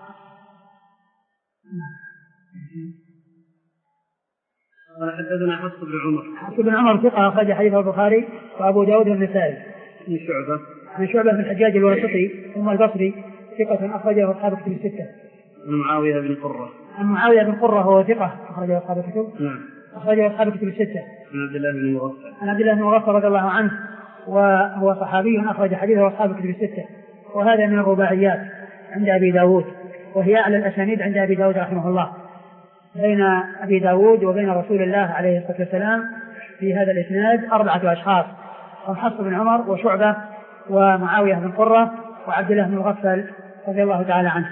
قال حدثنا حفص بن عمر. حفص بن عمر ثقة أخرج حديثه البخاري وأبو داود والنسائي. عن شعبة عن شعبة بن الحجاج الواسطي ثم البصري ثقة أخرجه أصحاب الكتب الستة. عن معاوية بن قرة. عن معاوية بن قرة هو ثقة أخرجه أصحاب الكتب. نعم. أخرجه أصحاب الكتب الستة. عن عبد الله بن مغفل. عن عبد الله بن مغفل رضي الله عنه، وهو صحابي أخرج حديثه أصحاب الكتب الستة. وهذا من الرباعيات عند أبي داود، وهي أعلى الأسانيد عند أبي داود رحمه الله. بين أبي داود وبين رسول الله عليه الصلاة والسلام في هذا الإسناد أربعة أشخاص: حفص بن عمر وشعبة ومعاوية بن قرة وعبد الله بن مغفل رضي الله تعالى عنه.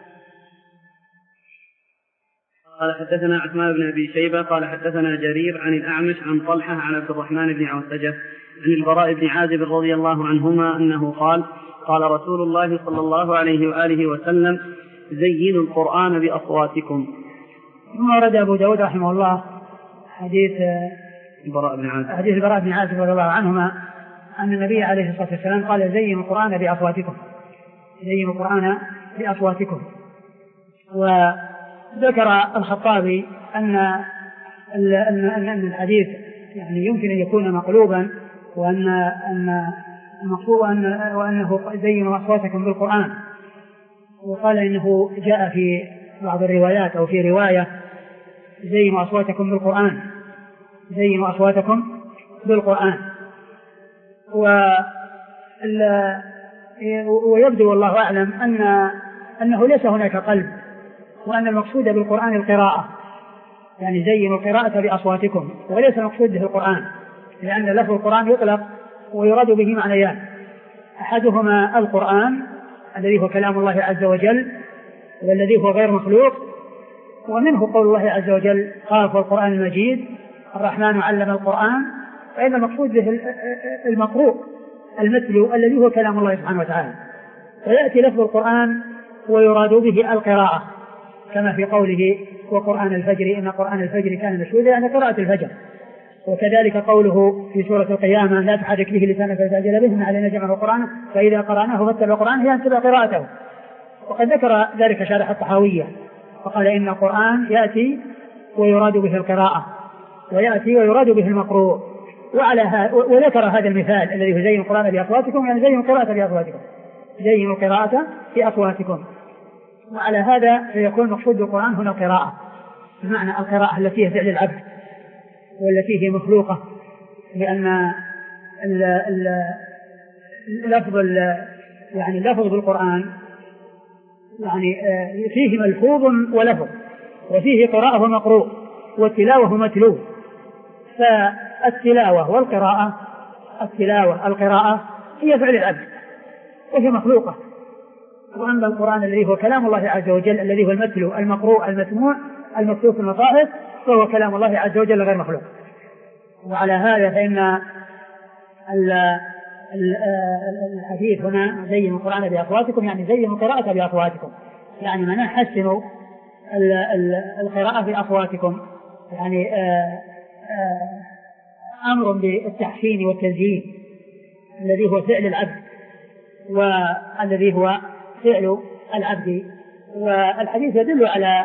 قال حدثنا عثمان بن أبي شيبة قال حدثنا جرير عن الأعمش عن طلحة عن عبد الرحمن بن عوسجة عن البراء بن عازب رضي الله عنهما أنه قال: قال رسول الله صلى الله عليه وآله وسلم زينوا القرآن بأصواتكم. ثم ورد أبو داود رحمه الله حديث البراء بن عازب حديث البراء بن عازب رضي الله عنهما أن النبي عليه الصلاة والسلام قال زينوا القرآن بأصواتكم زينوا القرآن بأصواتكم. وذكر الخطابي أن أن أن الحديث يعني يمكن أن يكون مقلوبا، وأن أن المقصود أن وأنه زينوا أصواتكم بالقرآن، وقال إنه جاء في بعض الروايات أو في رواية زينوا أصواتكم بالقرآن زينوا أصواتكم بالقرآن. ويبدو والله أعلم أن أنه ليس هناك قلب، وأن المقصود بالقرآن القراءة، يعني زينوا القراءة بأصواتكم، وليس المقصود به القرآن، لأن لفظ القرآن يطلق ويراد به معنيان: أحدهما القرآن الذي هو كلام الله عز وجل والذي هو غير مخلوق، ومنه قول الله عز وجل قاف والقرآن المجيد الرحمن علم القرآن، فإن المقصود به المقروء المتلو الذي هو كلام الله سبحانه وتعالى. فيأتي لفظ القرآن ويراد به القراءة، كما في قوله وقرآن الفجر إن قرآن الفجر كان مشهودا، يعني قراءة الفجر. وكذلك قوله في سورة القيامة لا تحرك به لسانك لتعجل به إن علينا جمعه قرآنه فإذا قرأناه فاتبع قرآنه يعني اتبع قراءته. وقد ذكر ذلك شارح الطحاوية فقال إن القرآن يأتي ويراد به القراءة، ويأتي ويراد به المقروء. وعلى ها وذكر هذا المثال الذي هو زينوا القرآن بأصواتكم، يعني زينوا القراءة بأصواتكم زينوا القراءة بأصواتكم. وعلى هذا فيكون المقصود بالقرآن هنا القراءة، بمعنى القراءة التي هي فعل العبد والتي هي مخلوقة، لأن اللفظ يعني اللفظ بالقرآن يعني فيه ملفوظ ولفظ، وفيه قراءة ومقروء، والتلاوة متلو. فالتلاوة والقراءة التلاوة القراءة هي فعل العبد وهي مخلوقة، وأما القرآن الذي هو كلام الله عز وجل الذي هو المتلو المقروء المسموع المكتوب في المصاحف فهو كلام الله عز وجل غير مخلوق. وعلى هذا فإن الحديث هنا زينوا القرآن بأصواتكم، يعني زينوا القراءة بأصواتكم، يعني معناه حسنوا القراءة بأصواتكم، يعني أمر بالتحسين والتزيين الذي هو فعل العبد والذي هو فعل العبد. والحديث يدل على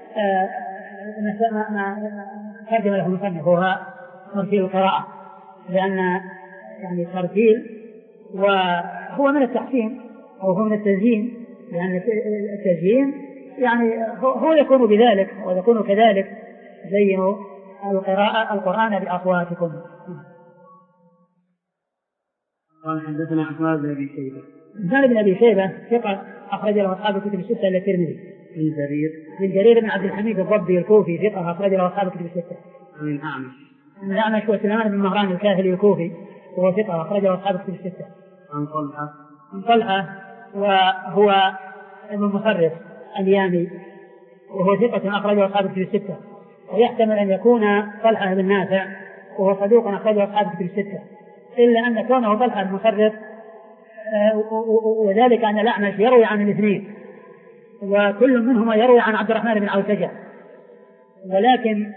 ما ترجم له المصنف وهو ترتيل القراءة، لأن يعني الترتيل وهو من التحسين أو هو من التزيين، لأن التزيين يعني هو يكون بذلك ويكون كذلك زينوا القراءة القرآن بأصواتكم. قال حدثنا عثمان بن أبي شيبة عثمان بن أبي شيبة ثقة أخرج له أصحاب الكتب الستة إلا الترمذي. بن جرير بن جرير بن عبد الحميد الضبي الكوفي ثقة أخرج له أصحاب الكتب الستة. عن الأعمش عن الأعمش هو سليمان بن مهران الكاهلي الكوفي وهو ثقة أخرج له أصحاب الكتب الستة. عن طلحة عن طلحة وهو ابن مصرف اليامي وهو ثقة أخرج له أصحاب الكتب الستة، ويحتمل أن يكون طلحة بن نافع وهو صدوق أخرج له أصحاب الكتب الستة، إلا أن كونه طلحة بن مصرف وذلك أن الأعمش يروي عن الاثنين وكل منهما يروي عن عبد الرحمن بن عوسجة، ولكن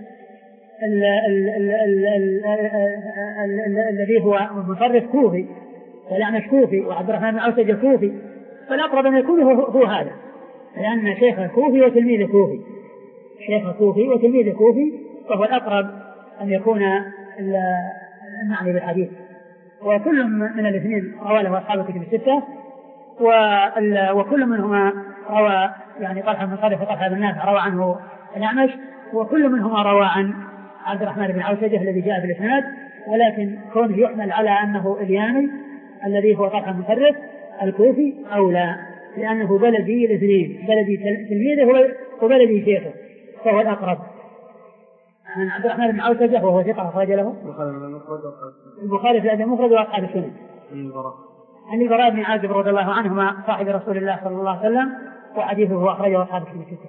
الذي هو مصرف كوفي والأعمش كوفي وعبد الرحمن بن عوسجة كوفي، فالأقرب أن يكون هو, هو هذا، لأن شيخ كوفي وتلميذ كوفي شيخ كوفي وتلميذ كوفي، فهو الأقرب أن يكون المعني بالحديث. وكل من الاثنين روى له أصحاب الكتب الستة، وكل منهما روى يعني طلحة بن مصرف وطلحة بن نافع روى عنه الأعمش، وكل منهما روى عن عبد الرحمن بن عوسجة الذي جاء في الإسناد، ولكن كونه يحمل على أنه اليامي الذي هو طلحة بن مصرف الكوفي أولى، لأنه بلدي الاثنين، بلدي تلميذه وبلدي شيخه، فهو الأقرب. عن عبد الرحمن بن عوسجة وهو ثقة أخرج له البخاري في الأدب المفرد وأصحاب السنن. عن البراء بن عازب رضي الله عنهما صاحب رسول الله صلى الله عليه وسلم، وحديثه هو أخرجه أصحاب السنن الستة.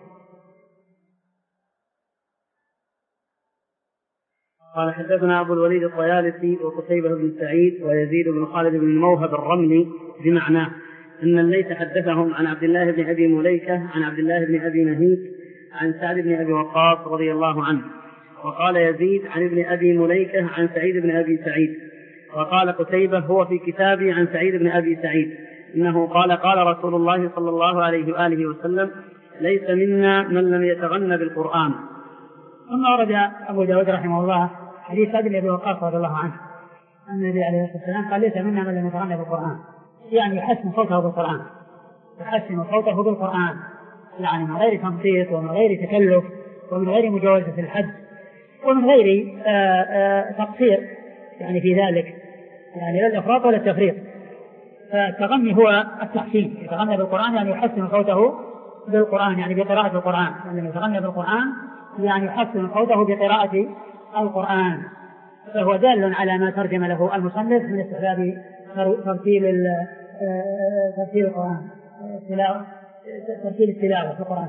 قال حدثنا أبو الوليد الطيالسي وقتيبة بن سعيد ويزيد بن خالد بن موهب الرملي بمعناه، أن الليث حدثهم عن عبد الله بن أبي مليكة عن عبد الله بن أبي نهيك عن سعد بن أبي وقاص رضي الله عنه. وقال يزيد عن ابن أبي مليكة عن سعيد بن أبي سعيد. وقال قتيبة هو في كتابه عن سعيد بن أبي سعيد إنه قال قال رسول الله صلى الله عليه وآله وسلم ليس منا من لم يتغنى بالقرآن. ثم ورد أبو داود رحمه الله حديث سعد بن أبي وقاص رضي الله عنه أن النبي عليه الصلاة والسلام قال ليس منا من لم يتغنى بالقرآن، يعني يحسن صوته بالقرآن، يحسن صوته بالقرآن يعني من غير تمطيط ومن غير تكلف ومن غير مجاوزة الحد ومن غير تقصير يعني في ذلك، يعني لا الإفراط ولا التفريط. فالتغني هو التحسين، يتغنى بالقرآن يعني يحسن صوته بالقرآن يعني بقراءة القرآن، يعني يتغنى بالقرآن يعني يحسن صوته بقراءة القرآن. فهو دال على ما ترجم له المصنف من استحباب ترتيل ترتيل القرآن ترتيل التلاوة في القرآن.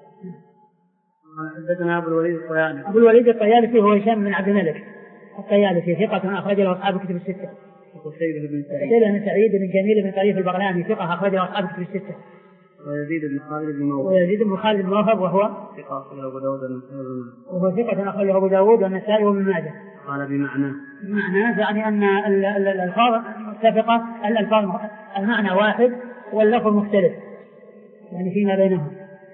حدثنا أبو الوليد الطيالسي. أبو الوليد الطيالسي هو هشام بن عبد الملك الطيالسي ثقة أخرج له أصحاب الكتب الستة. قتيبة بن سعيد. قتيبة بن سعيد بن جميل بن طريف البغلاني ثقة أخرج له أصحاب الكتب الستة. ويزيد بن خالد بن موهب. ويزيد بن خالد بن موهب وهو ثقة أخرجه أبو داود والنسائي. وهو ثقة أخرجه أبو داود والنسائي وابن ماجه. قال بمعنى. بمعنى يعني أن الألفاظ متفقة، الألفاظ المعنى واحد واللفظ مختلف يعني فيما بينهم.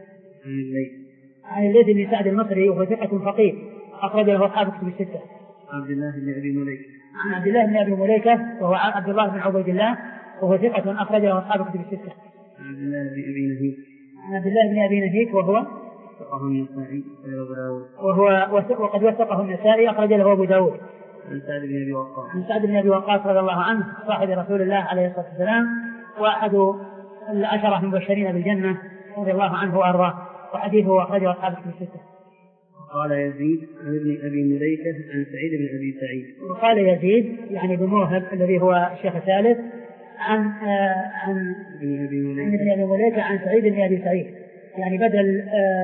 عن الليث بن سعد المصري وهو ثقة فقيه أخرج له أصحاب الكتب الستة. عبد الله بن أبي مليكة. عن عبد الله بن أبي مليكة وهو عبد الله بن عبيد الله وهو ثقة أخرج له أصحاب الكتب الستة. عبد الله بن أبي نهيك. عن عبد الله بن أبي نهيك وهو وثقه النسائي وهو وقد وثقه النسائي أخرج له أبو داود. عن سعد بن أبي وقاص. عن سعد بن أبي وقاص رضي الله عنه صاحب رسول الله عليه الصلاة والسلام وأحد العشرة المبشرين بالجنة رضي الله عنه وأرضاه، وحديثه أخرجه أصحاب الكتب الستة. قال يزيد عن ابن أبي مليكة عن سعيد بن أبي سعيد. وقال يزيد يعني بن موهب الذي هو الشيخ الثالث عن آه عن ابن أبي مليكة عن سعيد بن أبي سعيد يعني بدل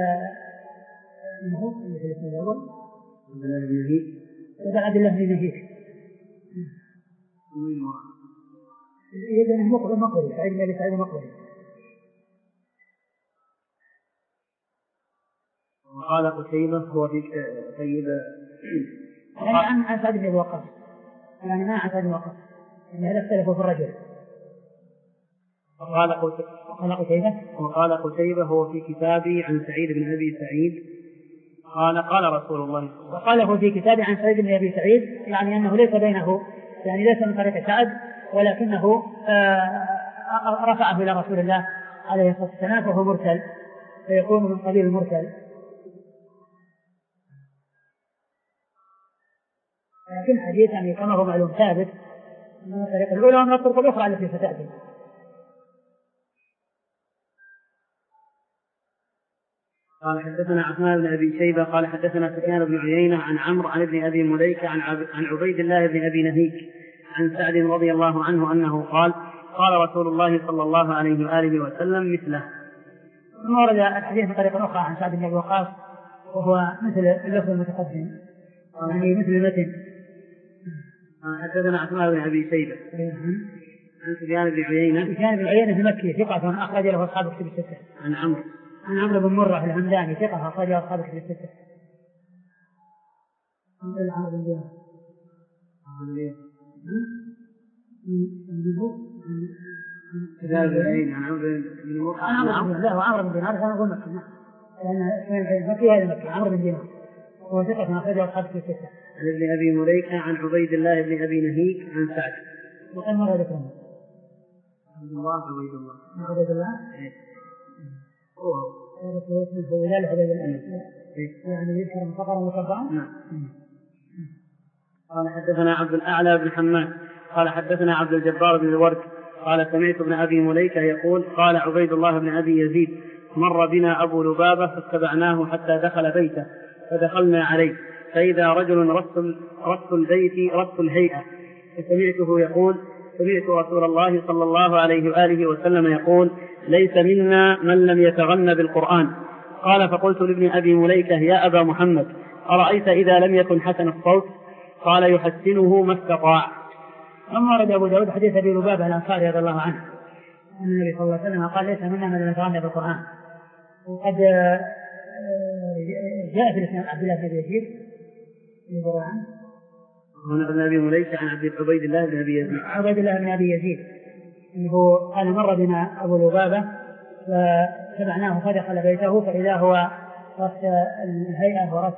عبد الله بن نهيك بدل عبد الله بن نهيك يدنا مقبل مقبل سعيد بن أبي سعيد مقبل. وقال قتيبة هو في طيب يعني عن عن سعد بن وقاص يعني ما عن سعد بن وقاص يعني هذا اختلفوا في الرجل. وقال قتيبة وقال قتيبة هو في كتابي عن سعيد بن أبي سعيد قال قال رسول الله. وقال هو في كتابي عن سعيد بن أبي سعيد يعني أنه ليس بينه يعني ليس من طريق سعد ولكنه رفعه إلى رسول الله عليه الصلاة والسلام فهو مرسل فيكون من قبيل المرسل. لكن حديث يعني كما هو معلوم ثابت من الطريق الأولى ومن الطرق الأخرى التي ستأتي. قال حدثنا عثمان بن أبي شيبة قال حدثنا سفيان بن عيينة عن عمرو عن ابن أبي مليكة عن, عن عبيد الله بن أبي نهيك عن سعد رضي الله عنه أنه قال قال رسول الله صلى الله عليه وآله وسلم مثله. ثم ورد الحديث من طريق أخرى عن سعد بن أبي وقاص وهو مثل اللفظ المتقدم يعني مثل المتن. حدثنا عثمان بن أبي شيبة عن سفيان بن عيينة سفيان بن عيينة المكي ثقة أخرج له أصحاب الكتب الستة. عن عمرو عن عمرو بن مرة الهمداني ثقة أخرج له أصحاب الكتب الستة. عن عمرو بن دينار كذاب العين عن عمرو بن مرة عن عمرو لا وعمرو بن دينار كان يقول مكي لأن مكي هذا مكي عمرو بن دينار هو ثقة أخرج له أصحاب الكتب الستة. عن ابن أبي مليكة عن عبيد الله بن أبي نهيك عن سعد. وكم مرة ذكرنا؟ عبد الله عبيد الله. عبيد الله؟ هو هو اسمه هلال عبيد الله. يعني يذكر مصغرا وكبرا؟ نعم. قال حدثنا عبد الأعلى بن حماد قال حدثنا عبد الجبار بن الورد قال سمعت ابن أبي مليكة يقول قال عبيد الله بن أبي يزيد مر بنا أبو لبابة فاتبعناه حتى دخل بيته فدخلنا عليه فإذا رجل رص رص البيت رص الهيئة فسمعته يقول سمعت رسول الله صلى الله عليه وآله وسلم يقول ليس منا من لم يتغن بالقرآن. قال فقلت لابن أبي مليكة يا أبا محمد أرأيت إذا لم يكن حسن الصوت؟ قال يحسنه ما استطاع. ثم ورد أبو داود حديث أبي لبابة الأنصاري رضي الله عنه أن النبي صلى الله عليه وسلم قال ليس منا من لم يتغنى بالقرآن. وقد جاء في الإسلام عبد الله بن يزيد يقول عنه هنا بن أبي مليكة عن عبد عبيد الله بن أبي يزيد عبيد الله بن أبي يزيد أنه قال مر بنا أبو لبابة فتبعناه فدخل بيته فإذا هو رأس الهيئة ورأس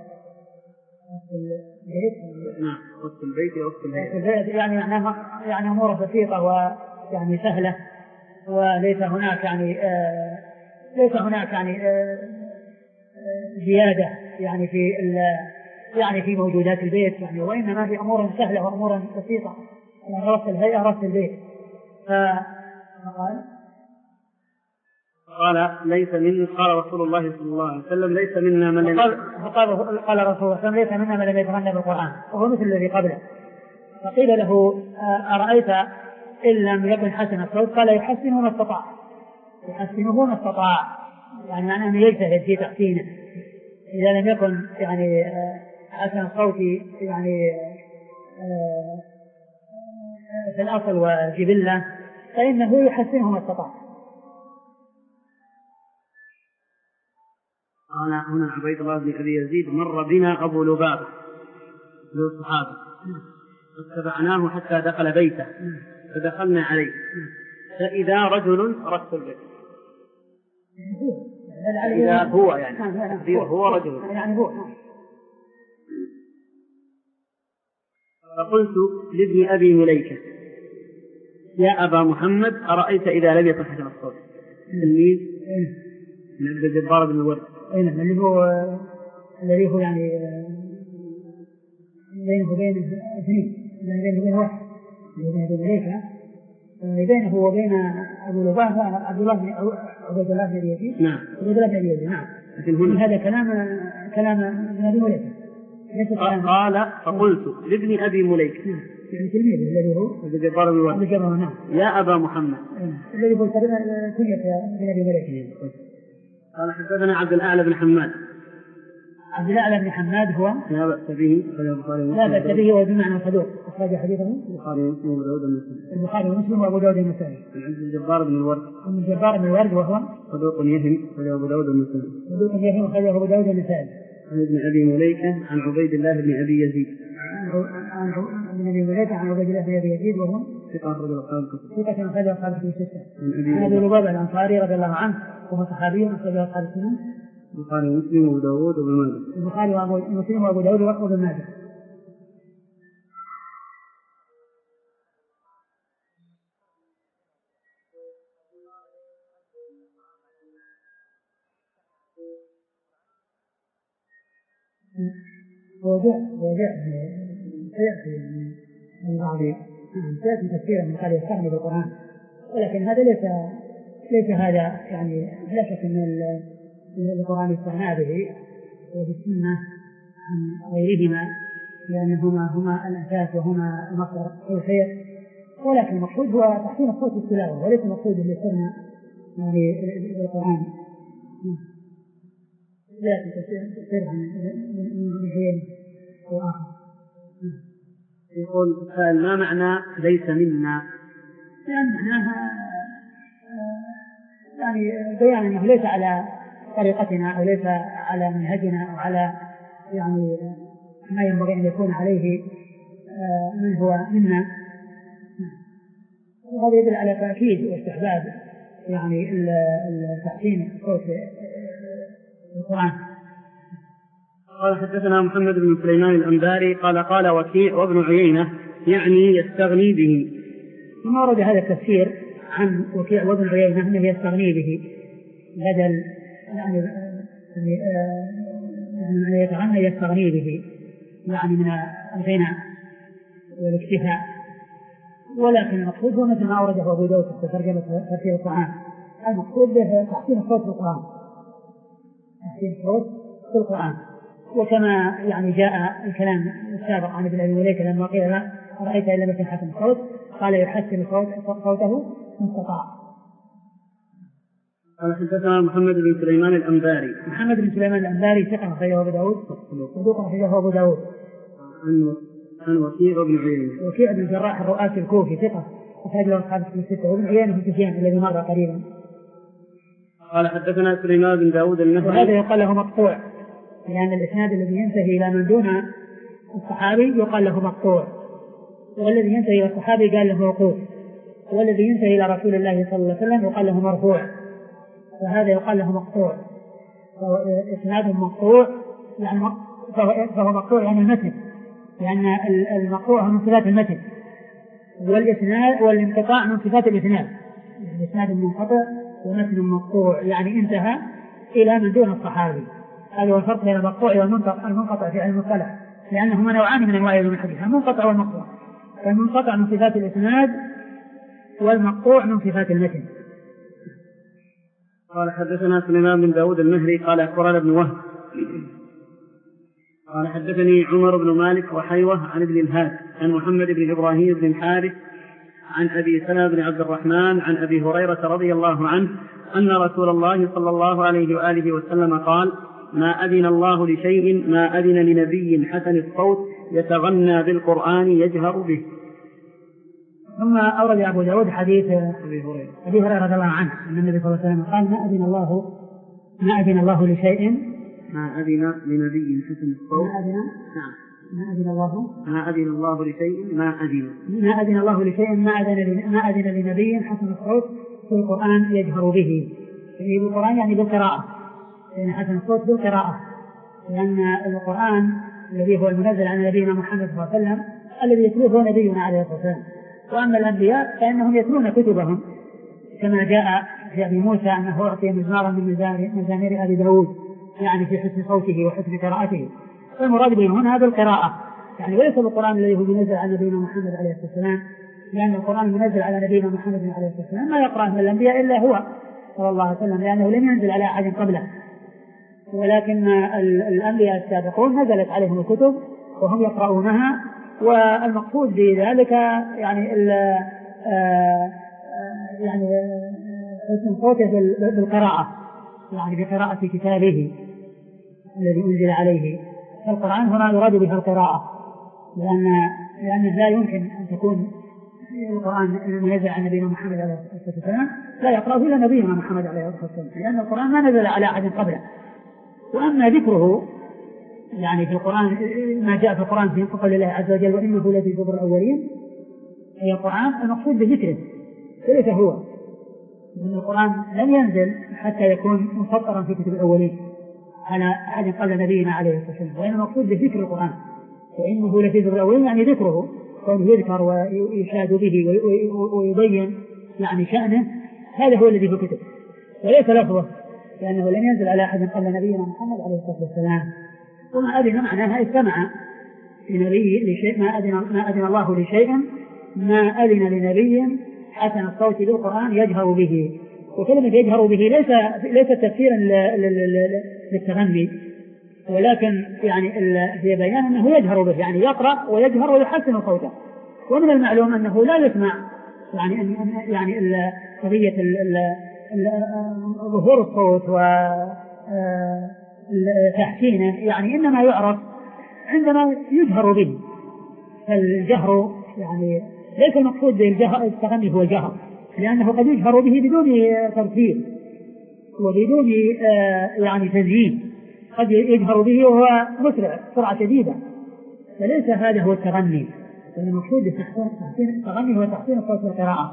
البيت نعم رأس البيت ورأس الهيئة يعني يعني أمور بسيطة ويعني سهلة وليس هناك يعني آه ليس هناك يعني آه زيادة يعني في يعني في موجودات البيت يعني وإنما في أمور سهلة وأمور بسيطة يعني رأس الهيئة رأس البيت. فقال قال ليس من قال رسول الله صلى الله عليه وسلم ليس منا من لم قال قال قال رسول الله صلى الله عليه وسلم ليس منا من لم يتغنى بالقرآن وهو مثل الذي قبله. فقيل له أرأيت إن لم يكن حسن الصوت؟ قال يحسنه ما استطاع يحسنه ما استطاع يعني معناه أنه يجتهد في تحسينه. إذا لم يكن يعني حسن الصوت يعني في الأصل وجبلة فإنه يحسنه ما استطاع. قال هنا عبيد الله بن أبي يزيد مر بنا أبو لبابة ذو الصحابة فاتبعناه حتى دخل بيته فدخلنا عليه فإذا رجل رأس البيت إذا هو يعني هو رجل يعني هو. فقلت لابن أبي مليكة يا أبا محمد أرأيت إذا لم يكن حسن الصوت؟ تلميذ من عبد الجبار بن الورد اللي هو الذي هو يعني بينه وبين اثنين بينه وبين واحد بين أبي مليكة بينه وبين أبو لبابة عبد الله بن عبيد الله بن يزيد. نعم عبيد الله بن يزيد. نعم. لكن هذا كلام كلام ابن أبي مليكة. قال فقلت لابن أبي مليكة يعني تلميذ الذي هو عبد الجبار بن الورد نعم يا أبا محمد الذي هو كنية ابن أبي مليكة. قال حدثنا عبد الأعلى بن حماد. عبد الأعلى بن حماد هو لا بأس به لا بأس به وبمعنى صدوق أخرج حديثه البخاري ومسلم وأبو داود والنسائي البخاري ومسلم وأبو داود والنسائي. عن عبد الجبار بن الورد عن الجبار بن الورد وهو صدوق يهم أخرج أبو داود والنسائي صدوق يهم أخرج أبو داود والنسائي. عن ابن أبي مليكة عن عبيد الله بن أبي يزيد عن ابن أبي مليكة عن عبيد الله بن أبي يزيد وهو ثقة أخرج أصحاب الكتب ثقة أخرج أصحاب الكتب الستة. عن أبي لبابة الأنصاري رضي الله عنه وهو صحابي أخرج أصحاب السنن البخاري ومسلم وأبو داود وابن ماجه البخاري ومسلم وأبو داود وابن ماجه. وجاء وجاء سيأتي من بعض سيأتي تفسيرا من قال يستغني بالقرآن ولكن هذا ليس ليس هذا يعني لا شك أن القرآن يستغنى به وبالسنة عن غيرهما لأنهما هما الأساس وهما مصدر الخير ولكن المقصود هو تحسين الصوت والتلاوة وليس المقصود اللي يستغنى يعني بالقرآن. لا تفسير عن الشيء الآخر. يقول سأل ما معنى ليس منا؟ يعني معناها يعني بيان أنه ليس على طريقتنا أو ليس على منهجنا أو على يعني ما ينبغي أن يكون عليه من هو منا. وهذا يدل على تأكيد واستحباب يعني التحسين الصوت القرآن. قال حدثنا محمد بن سليمان الأنباري قال قال وكيع وابن عيينة يعني يستغني به. ثم ورد هذا التفسير عن وكيع وابن عيينة أنه يستغني به بدل يعني يعني يتغنى يستغني به يعني من الغنى والاكتفاء ولكن المقصود هو مثل ما أورده أبو داود في ترجمة تفسير القرآن المقصود به تحسين الصوت في القرآن تحسين الصوت في القرآن وكما يعني جاء الكلام السابق عن ابن أبي مليكة لما قيل له أرأيت إن لم يكن حسن الصوت قال يحسن صوت صوته من استطاع. قال حدثنا محمد بن سليمان الأنباري. محمد بن سليمان الأنباري ثقة أخرجه أبو داود صدوق أخرجه أبو داود. عن عن وكيع بن عيينة. وكيع بن الجراح الرؤاسي الكوفي ثقة أخرج له أصحاب الكتب الستة. وابن عيينة في سفيان الذي مر قريبا. قال حدثنا سليمان بن داود النهري. وهذا يقال له مقطوع، لأن الإسناد الذي ينتهي إلى من دون الصحابي يقال له مقطوع، والذي ينتهي إلى الصحابي قال له موقوف، والذي ينتهي إلى رسول الله صلى الله عليه وسلم يقال له مرفوع، فهذا يقال له مقطوع. فهو إسناد مقطوع يعني فهو مقطوع يعني المتن، لأن المقطوع من صفات المتن، والإسناد والانقطاع من صفات الإسناد. الإسناد منقطع ومتن مقطوع يعني انتهى إلى من دون الصحابي. هذا هو الفرق بين المقطوع والمنقطع في علم الصلاح، لأنهما نوعان من أنواع علم الحديث، المنقطع والمقطوع. المنقطع من صفات الإسناد والمقطوع من صفات المتن. قال حدثنا سليمان بن داود النهري قال أخبرنا ابن وهب قال حدثني عمر بن مالك وحيوة عن ابن الهاد عن محمد بن إبراهيم بن الحارث عن أبي سلمة بن عبد الرحمن عن أبي هريرة رضي الله عنه أن رسول الله صلى الله عليه وآله وسلم قال: ما أذن الله لشيء ما أذن لنبي حسن الصوت يتغنى بالقرآن يجهر به. ثم أورد أبو داود حديث أبي هريرة رضي الله عنه أن النبي صلى الله عليه وسلم قال: ما أذن الله ما أذن الله لشيء ما أذن لنبي حسن الصوت ما أذن نعم ما أذن الله ما أذن الله لشيء ما أذن ما أذن الله لشيء ما أذن ما أذن لنبي حسن الصوت في القرآن يجهر به. في القرآن يعني بالقراءة، يعني حسن الصوت بالقراءة، لأن القرآن الذي هو المنزل عن نبينا محمد صلى الله عليه وسلم الذي يتلوه هو نبينا عليه الصلاة والسلام. وأما الأنبياء فإنهم يتلون كتبهم، كما جاء في أبي موسى أنه أعطي مزمارا من مزامير أبي داود، يعني في حسن صوته وحسن قراءته. فالمراد به هنا بالقراءة، يعني وليس بالقرآن الذي هو منزل على نبينا محمد عليه الصلاة والسلام، لأن القرآن المنزل على نبينا محمد عليه الصلاة والسلام ما يقرأه من الأنبياء إلا هو صلى الله عليه وسلم، لأنه لم ينزل على أحد قبله. ولكن الأنبياء السابقون نزلت عليهم الكتب وهم يقرؤونها، والمقصود بذلك يعني يعني حسن صوته بالقراءة، يعني بقراءة كتابه الذي أنزل عليه. فالقرآن هنا يراد به القراءة، لأن لأنه لا يمكن أن تكون القرآن المنزل على نبينا محمد عليه الصلاة والسلام لا يقرأه إلا نبينا محمد عليه الصلاة والسلام، لأن القرآن ما نزل على أحد قبله. وأما ذكره يعني في القرآن ما جاء في القرآن في قول الله عز وجل: وإنه لفي زبر الأولين، أي القرآن المقصود بذكره ليس هو، لأن القرآن لم ينزل حتى يكون مسطرا في كتب الأولين على أحد قبل نبينا عليه الصلاة والسلام، وإن المقصود بذكر القرآن. وإنه لفي زبر الأولين يعني ذكره، كونه يذكر ويشاد به ويبين يعني شأنه، هذا هو الذي في الكتب وليس لفظه، لأنه لم ينزل على أحد قبل نبينا محمد عليه الصلاة والسلام. وما أذن معناها استمع لنبي لشيء ما أذن ما أذن الله لشيء ما أذن لنبي حسن الصوت بالقرآن يجهر به. وكلمة يجهر به ليس ليس تفسيرا للتغني، ولكن يعني في بيان أنه يجهر به، يعني يقرأ ويجهر ويحسن صوته. ومن المعلوم أنه لا يسمع يعني يعني قضية ظهور الصوت وتحسينه، يعني إنما يعرف عندما يجهر به. فالجهر يعني ليس المقصود بالجهر التغني هو الجهر، لأنه قد يجهر به بدون ترتيب وبدون يعني تزيين، قد يجهر به وهو مسرع سرعة شديدة، فليس هذا هو التغني. المقصود بتحسين التغني هو تحسين صوت القراءة.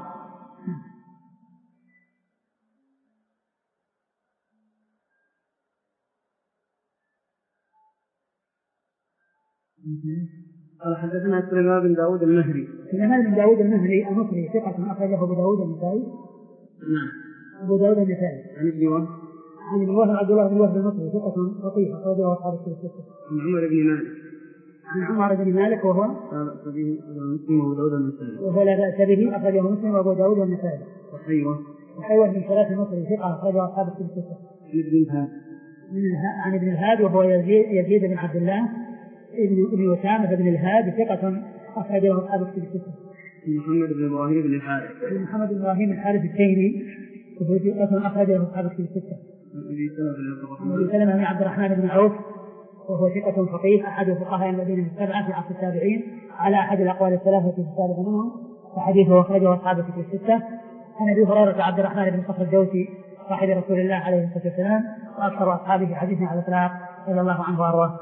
قال حدثنا سليمان بن داود النهري. سليمان بن داود النهري المصري ثقة أخرجه أبو داود النسائي. نعم. أبو داود النسائي. عن ابن وهب. عن ابن وهب عبد الله بن وهب المصري ثقة فقيه أخرجه أصحاب الكتب الستة. عن عمر بن مالك. عن عمر بن مالك وهو لا بأس به مسلم وأبو داود النسائي. وهو لا بأس به أخرجه مسلم وأبو داود النسائي. وحيوة. وحيوة بن ثلاث المصري ثقة أخرجه أصحاب الكتب الستة. عن ابن الهاد. عن ابن الهاد وهو يزيد, يزيد بن عبد الله ابن ابن وسامة بن الهاد ثقة أخرجه أصحاب الكتب الستة. محمد بن إبراهيم بن الحارث. محمد بن إبراهيم الحارث التيمي وهو ثقة أخرجه أصحاب الكتب الستة. أبي سلمة بن عبد الرحمن بن عوف وهو ثقة فقيه أحد فقهاء المدينة السبعة في عصر التابعين على أحد الأقوال الثلاثة في السابق منهم، وحديثه أخرجه أصحاب الكتب الستة. عن أبي هريرة عبد الرحمن بن صخر الدوسي صاحب رسول الله عليه الصلاة والسلام وأكثر أصحابه حديثا على الإطلاق رضي الله عنه وأرضاه.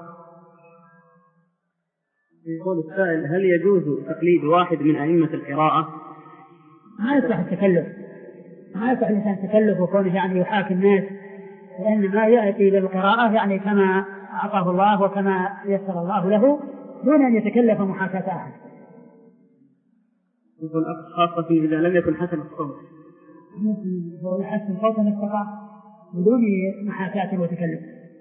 يقول السائل: هل يجوز تقليد واحد من أئمة القراءة؟ ما يصلح التكلف، ما يصلح الإنسان التكلف وكونه يعني يحاكي الناس، وإنما يأتي بالقراءة يعني كما أعطاه الله وكما يسر الله له دون أن يتكلف محاكاة أحد. يقول خاصة إذا لم يكن حسن الصوت، هو يحسن صوتا استطاع بدون محاكاة وتكلف.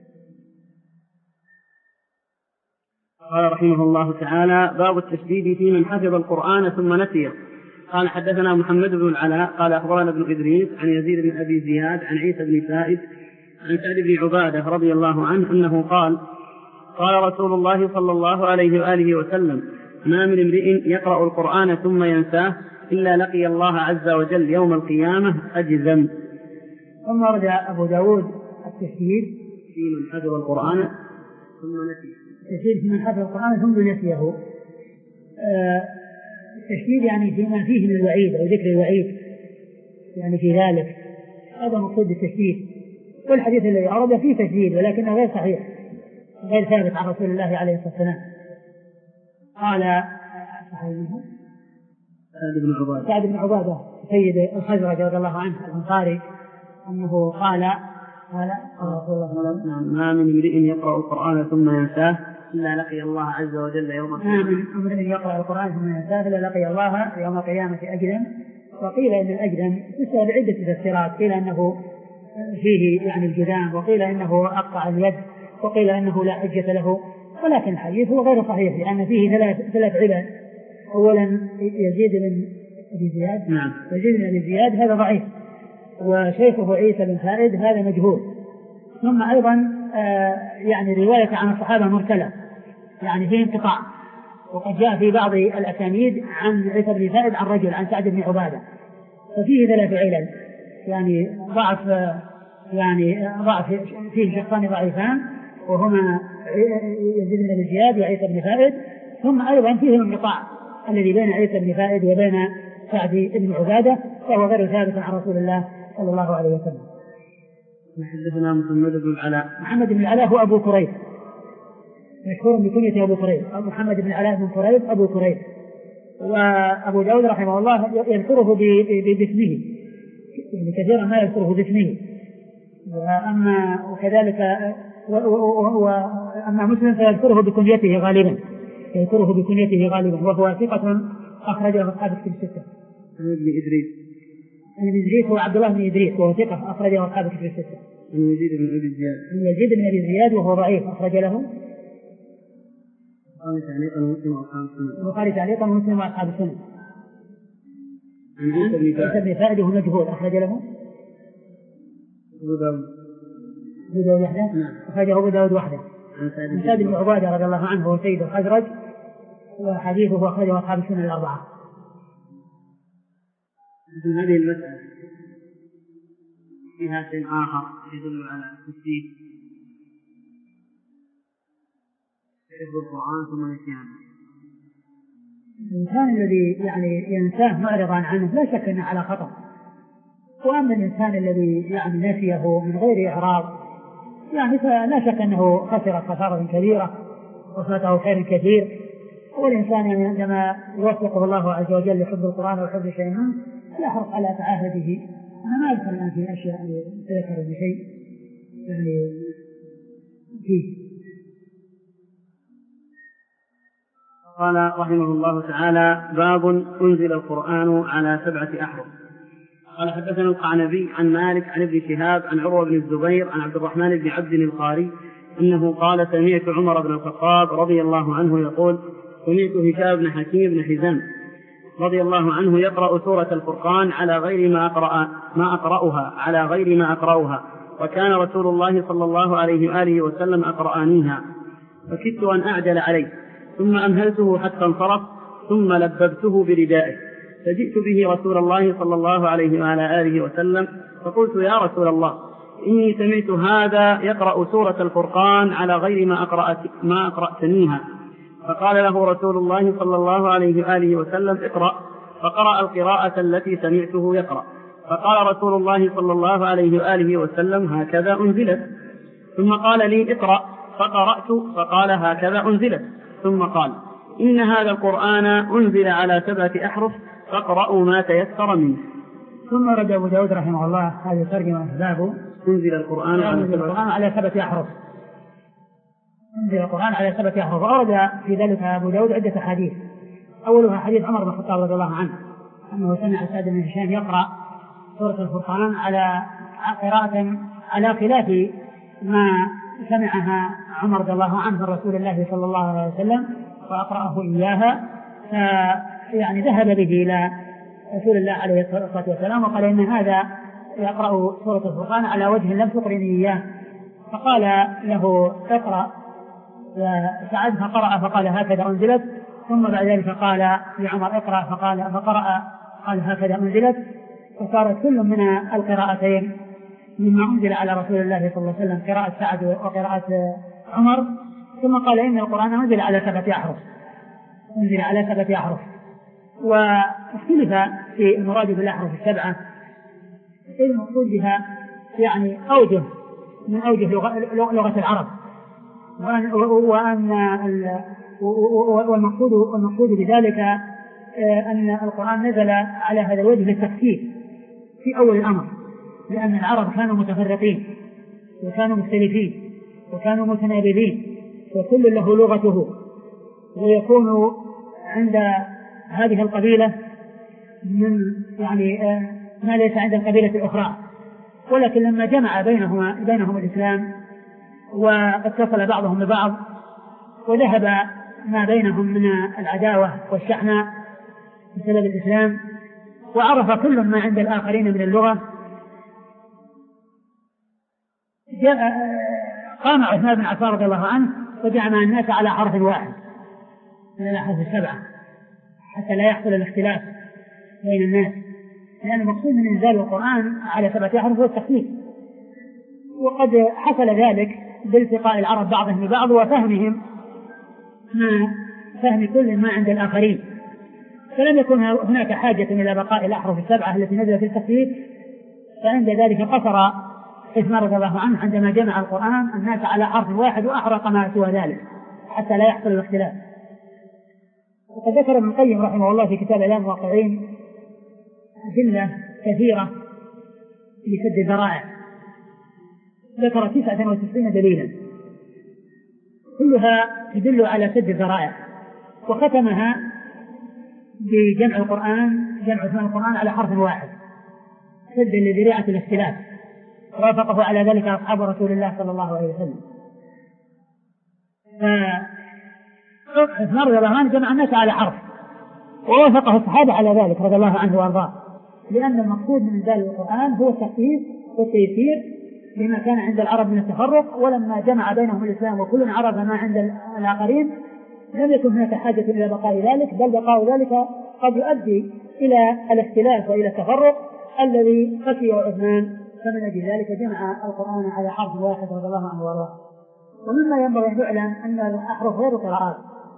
قال رحمه الله تعالى: باب التشديد في من حفظ القرآن ثم نسيه. قال: حدثنا محمد بن العلاء قال أخبرنا ابن إدريس عن يزيد بن أبي زياد عن عيسى بن سائب عن سعد بن عبادة رضي الله عنه أنه قال: قال رسول الله صلى الله عليه وآله وسلم: ما من امرئ يقرأ القرآن ثم ينساه إلا لقي الله عز وجل يوم القيامة أجزم. ثم رجع أبو داود التشديد في من حفظ القرآن ثم نسيه. التشديد في من حفظ القرآن ثم نسيه. آه التشديد يعني فيما فيه من الوعيد أو ذكر الوعيد يعني في ذلك، هذا مقصود بالتشديد. والحديث الذي أورد فيه تشديد ولكنه غير صحيح غير ثابت عن رسول الله عليه الصلاة والسلام. قال سعد بن عبادة سعد بن عبادة سيد الخزرج رضي الله عنه الأنصاري أنه قال قال رسول الله: ما من امرئ يقرأ القرآن ثم ينساه إلا لقي الله عز وجل يوم القيامة. ما من امرئ يقرأ القرآن ثم ينساه إلا لقي الله يوم القيامة أجرا. وقيل إن الأجرا تسأل بعدة تفسيرات، قيل أنه فيه يعني الجذام، وقيل إنه أقطع اليد، وقيل إنه لا حجة له. ولكن الحديث هو غير صحيح لأن فيه ثلاث ثلاث علل. أولا يزيد بن أبي زياد نعم. يزيد بن أبي زياد هذا ضعيف، وشيخه عيسى بن سائد هذا مجهول. ثم أيضا آه يعني رواية عن الصحابة مرسلة يعني فيه انقطاع، وقد جاء في بعض الأسانيد عن عيسى بن سائد عن رجل عن سعد بن عبادة، ففيه ثلاث علل يعني ضعف يعني ضعف فيه شخصان ضعيفان وهما يزيد بن أبي زياد وعيسى بن سائد. ثم أيضا فيه الانقطاع الذي بين عيسى بن سائد وبين سعد بن عبادة، فهو غير ثابت عن رسول الله صلى الله عليه وسلم. حدثنا محمد بن العلاء. محمد بن العلاء هو أبو كريب، مشهور بكنيته أبو كريب، محمد بن العلاء بن كريب أبو كريب. وأبو داود رحمه الله يذكره باسمه يعني كثيرا ما يذكره باسمه. وأما وكذلك وأما مسلم فيذكره بكنيته غالبا يذكره بكنيته غالبا وهو ثقة أخرجه أصحاب الكتب الستة. ابن إدريس ابن إدريس هو عبد الله بن إدريس وهو ثقة أخرجه أصحاب الكتب الستة. يزيد بن أبي زياد يزيد بن أبي زياد وهو ضعيف أخرج له البخاري تعليقا ومسلم وأصحاب السنن. عيسى بن سائد وهو مجهول أخرج له أبو داود أبو داود وحده أخرجه أبو داود وحده. عن سعد بن عبادة رضي الله عنه هو سيد الخزرج وحديثه أخرجه أصحاب السنن الأربعة. هذه المسألة فيها شيء آخر يدل على التشديد حفظ القرآن ثم نسيانه. الإنسان الذي يعني ينساه معرضا عنه لا شك أنه على خطأ، وأما الإنسان الذي يعني نسيه من غير إعراض يعني فلا شك أنه خسر خسارة كبيرة وفاته خير كثير. والإنسان يعني عندما يوفقه الله عز وجل لحفظ القرآن وحفظ شيء منه لا حرص على تعاهده. أنا ما أذكر الآن في أشياء تذكر بشيء يعني فيه. قال رحمه الله تعالى: باب أنزل القرآن على سبعة أحرف. قال: حدثنا القعنبي عن مالك عن ابن شهاب عن عروة بن الزبير عن عبد الرحمن بن عبد القاري إنه قال: سمعت عمر بن الخطاب رضي الله عنه يقول: سمعت هشام بن حكيم بن حزام رضي الله عنه يقرأ سورة الفرقان على غير ما أقرأ ما أقرأها على غير ما أقرأها وكان رسول الله صلى الله عليه وآله وسلم أقرأنيها، فكدت أن أعجل عليه ثم أمهلته حتى انصرف ثم لببته بردائه، فجئت به رسول الله صلى الله عليه وعلى آله وسلم فقلت: يا رسول الله، إني سمعت هذا يقرأ سورة الفرقان على غير ما أقرأت ما أقرأتنيها. فقال له رسول الله صلى الله عليه وآله وسلم: اقرأ، فقرأ القراءة التي سمعته يقرأ، فقال رسول الله صلى الله عليه وآله وسلم: هكذا أنزلت. ثم قال لي: اقرأ، فقرأت فقال: هكذا أنزلت. ثم قال: إن هذا القرآن أنزل على سبعة أحرف فاقرأوا ما تيسر منه. ثم رد أبو داود رحمه الله هذه ترجمة باب أنزل القرآن على سبعة أحرف. أنزل القرآن على سبعة أحرف. أورد في ذلك أبو داود عدة حديث. أولها حديث عمر بن الخطاب رضي الله عنه أنه سمع سعد بن هشام يقرأ سورة الفرقان على قراءة على خلاف ما سمعها عمر رضي الله عنه من رسول الله صلى الله عليه وسلم وأقرأه إياها، يعني ذهب به إلى رسول الله عليه الصلاة والسلام وقال: إن هذا يقرأ سورة الفرقان على وجه لم تقرني إياه. فقال له: اقرأ. سعد فقرأ فقال: هكذا أنزلت. ثم بعد ذلك قال لعمر: اقرأ، فقال فقرأ قال: هكذا أنزلت. فصارت كل من القراءتين مما أنزل على رسول الله صلى الله عليه وسلم، قراءة سعد وقراءة عمر. ثم قال: إن القرآن أنزل على سبعة أحرف أنزل على سبعة أحرف. واختلف في المراد بالأحرف السبعة، المقصود بها يعني أوجه من أوجه لغة العرب، وأن والمقصود والمقصود بذلك أن القرآن نزل على هذا الوجه للتخفيف في أول الأمر، لأن العرب كانوا متفرقين وكانوا مختلفين وكانوا متنابذين وكل له لغته، ويكون عند هذه القبيلة من يعني ما ليس عند القبيلة الأخرى. ولكن لما جمع بينهما بينهم الإسلام واتصل بعضهم ببعض وذهب ما بينهم من العداوة والشحناء بسبب الإسلام، وعرف كل ما عند الآخرين من اللغة، قام عثمان بن عفان رضي الله عنه وجمع الناس على حرف واحد من الأحرف السبعة حتى لا يحصل الاختلاف بين الناس، لأن المقصود من إنزال القرآن على سبعة أحرف هو التخفيف. وقد حصل ذلك بالتقاء العرب بعضهم ببعض وفهمهم ما فهم كل ما عند الآخرين، فلم يكن هناك حاجة إلى بقاء الأحرف السبعة التي نزلت في التخفيف. فعند ذلك قصر عثمان رضي الله عنه عندما جمع القرآن الناس على حرف واحد وأحرق ما سوى ذلك حتى لا يحصل الاختلاف. وقد ذكر ابن القيم رحمه الله في كتاب إعلام الواقعين أدلة كثيرة لسد الذرائع، ذكر تسعة وتسعين دليلا كلها تدل على سد الذرائع، وختمها بجمع القرآن جمع عثمان القرآن على حرف واحد سدا لذريعة الاختلاف، وافقه على ذلك أصحاب رسول الله صلى الله عليه وسلم. عثمان رضي الله عنه جمع الناس على حرف ووافقه الصحابة على ذلك رضي الله عنه وارضاه، لأن المقصود من إنزال القرآن هو التخفيف والتيسير لما كان عند العرب من التفرق. ولما جمع بينهم الإسلام وكل عرف ما عند الآخرين لم يكن هناك حاجة إلى بقاء ذلك، بل بقاء ذلك قد يؤدي إلى الاختلاف وإلى التفرق الذي خشي عثمان، فمن أجل ذلك جمع القرآن على حرف واحد رضي الله عنه وارضاه. ومما ينبغي أن يعلم أن الأحرف غير القراءات،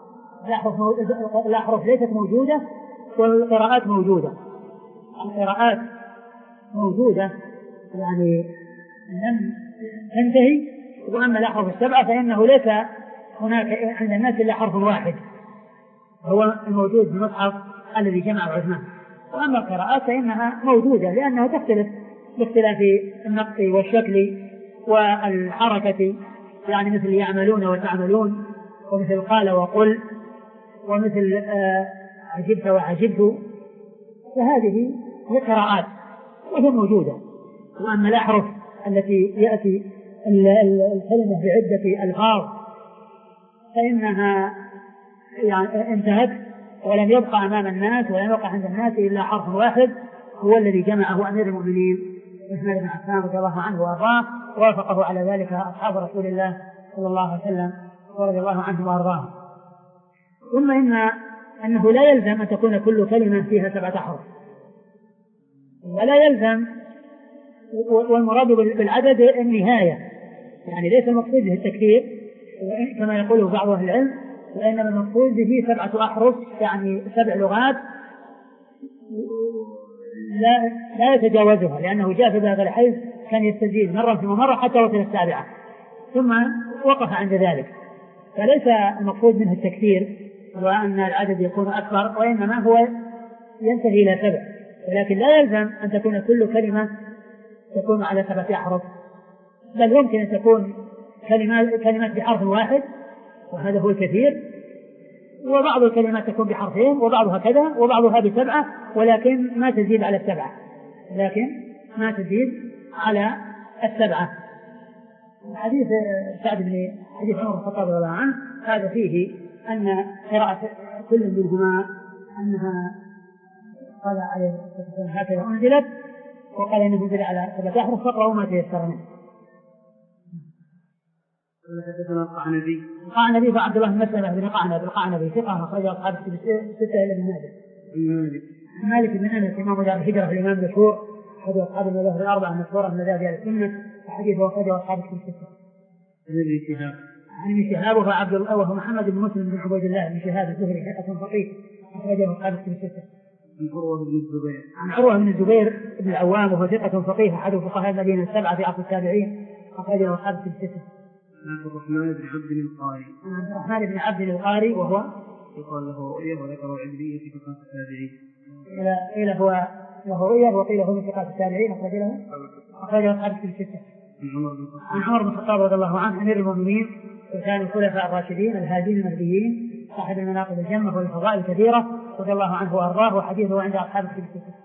الأحرف ليست موجودة والقراءات موجودة. القراءات موجودة يعني لم تنتهي، وأما الأحرف السبعة فإنه ليس هناك عند الناس إلا حرف واحد هو الموجود في المصحف الذي جمع عثمان. وأما القراءات فإنها موجودة لأنها تختلف باختلاف النقط والشكل والحركة، يعني مثل يعملون وتعملون، ومثل قال وقل، ومثل آه عجبت وعجبت، فهذه هي قراءات وهي موجودة. وأما الأحرف التي يأتي الكلمة بعدة ألفاظ فإنها يعني انتهت ولم يبقى أمام الناس ولم يبقى عند الناس إلا حرف واحد هو الذي جمعه أمير المؤمنين عثمان بن عفان رضي الله عنه وأرضاه، وافقه على ذلك أصحاب رسول الله صلى الله عليه وسلم ورضي الله عنه وأرضاه. ثم إن أنه لا يلزم أن تكون كل كلمة فيها سبعة أحرف، ولا يلزم، والمراد بالعدد النهاية، يعني ليس المقصود به التكثير كما يقوله بعض أهل العلم، وإنما المقصود به سبعة أحرف يعني سبع لغات لا, لا يتجاوزها، لأنه جاء في هذا الحيث كان يستزيد مرة ثم مرة حتى وصل السابعة ثم وقف عند ذلك. فليس المقصود منه التكثير وأن العدد يكون أكبر، وإنما هو ينتهي إلى سبع، ولكن لا يلزم أن تكون كل كلمة تكون على سبعة أحرف، بل يمكن أن تكون كلمات كلمات بحرف واحد وهذا هو الكثير، وبعض الكلمات تكون بحرفين وبعضها كذا وبعضها بسبعة، ولكن ما تزيد على السبعة لكن ما تزيد على السبعة. حديث سعد بن حديث عمر بن الخطاب رضي الله عنه هذا فيه أن قراءة كل منهما أنها قال عليه الصلاة والسلام هكذا أنزلت، وقال إنه أنزل على سبعة أحرف فاقرأوا ما تيسر منه. حدثنا القعنبي القعنبي فعبد الله بن مسلمة بن قعنب القعنبي ثقة أخرج أصحاب الكتب الستة إلا ابن ماجه. مالك بن أنس إمام دار الهجرة الإمام المشهور أحد أصحاب المذاهب الأربعة المشهورة من مذاهب أهل السنة، وحديثه أخرجه أصحاب الكتب الستة. عن ابن شهاب عن ابن شهاب وهو عبد الله وهو محمد بن مسلم بن عبيد الله بن شهاب الزهري ثقة فقيه أخرجه أصحاب الكتب الستة. عن عروة بن الزبير عن عروة بن الزبير بن العوام وهو ثقة فقيه أحد فقهاء المدينة السبعة في عصر التابعين أخرجه أصحاب الكتب الستة. عبد الرحمن بن عبد القاري عبد الرحمن بن عبد القاري وهو يقال له رؤية وذكره عبدية في فقهاء التابعين. قيل هو له رؤية وقيل هو من فقهاء التابعين أخرج له أخرج أصحاب الكتب الستة. عن عمر بن الخطاب رضي الله عنه أمير المؤمنين وكان الخلفاء الراشدين الهادين المهديين صاحب المناقب الجمة والفضائل الكثيرة رضي الله عنه وأرضاه، وحديثه عند أصحاب الكتب الستة.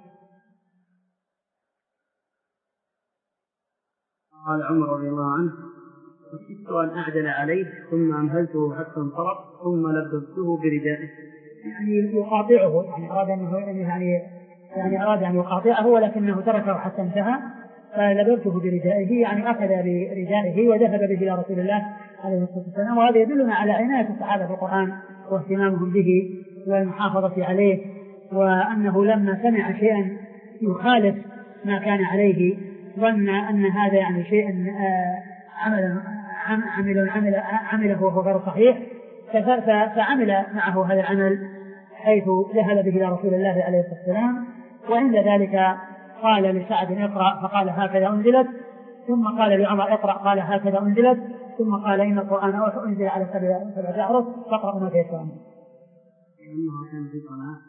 قال عمر رضي الله عنه وكدت أن أعجل عليه ثم أمهلته حتى انطلق ثم لببته بردائه، يعني يقاطعه، يعني أراد أن يعني يعني أراد أن يقاطعه ولكنه تركه حتى انتهى فلببته بردائه، يعني أخذ بردائه وذهب به إلى رسول الله عليه الصلاة والسلام. وهذا يدلنا على عناية الصحابة بالقرآن واهتمامهم به والمحافظة عليه، وأنه لما سمع شيئا يخالف ما كان عليه ظن أن هذا يعني شيء عمل عمل عمل عمله وهو غير صحيح، فعمل معه هذا العمل حيث ذهب به إلى رسول الله عليه الصلاة والسلام. وعند ذلك قال لسعد اقرأ فقال هكذا أنزلت، ثم قال لعمر اقرأ قال هكذا أنزلت، ثم قال إن القرآن أنزل على سبعة أحرف فاقرأوا ما تيسر منه. إنه كان في صلاة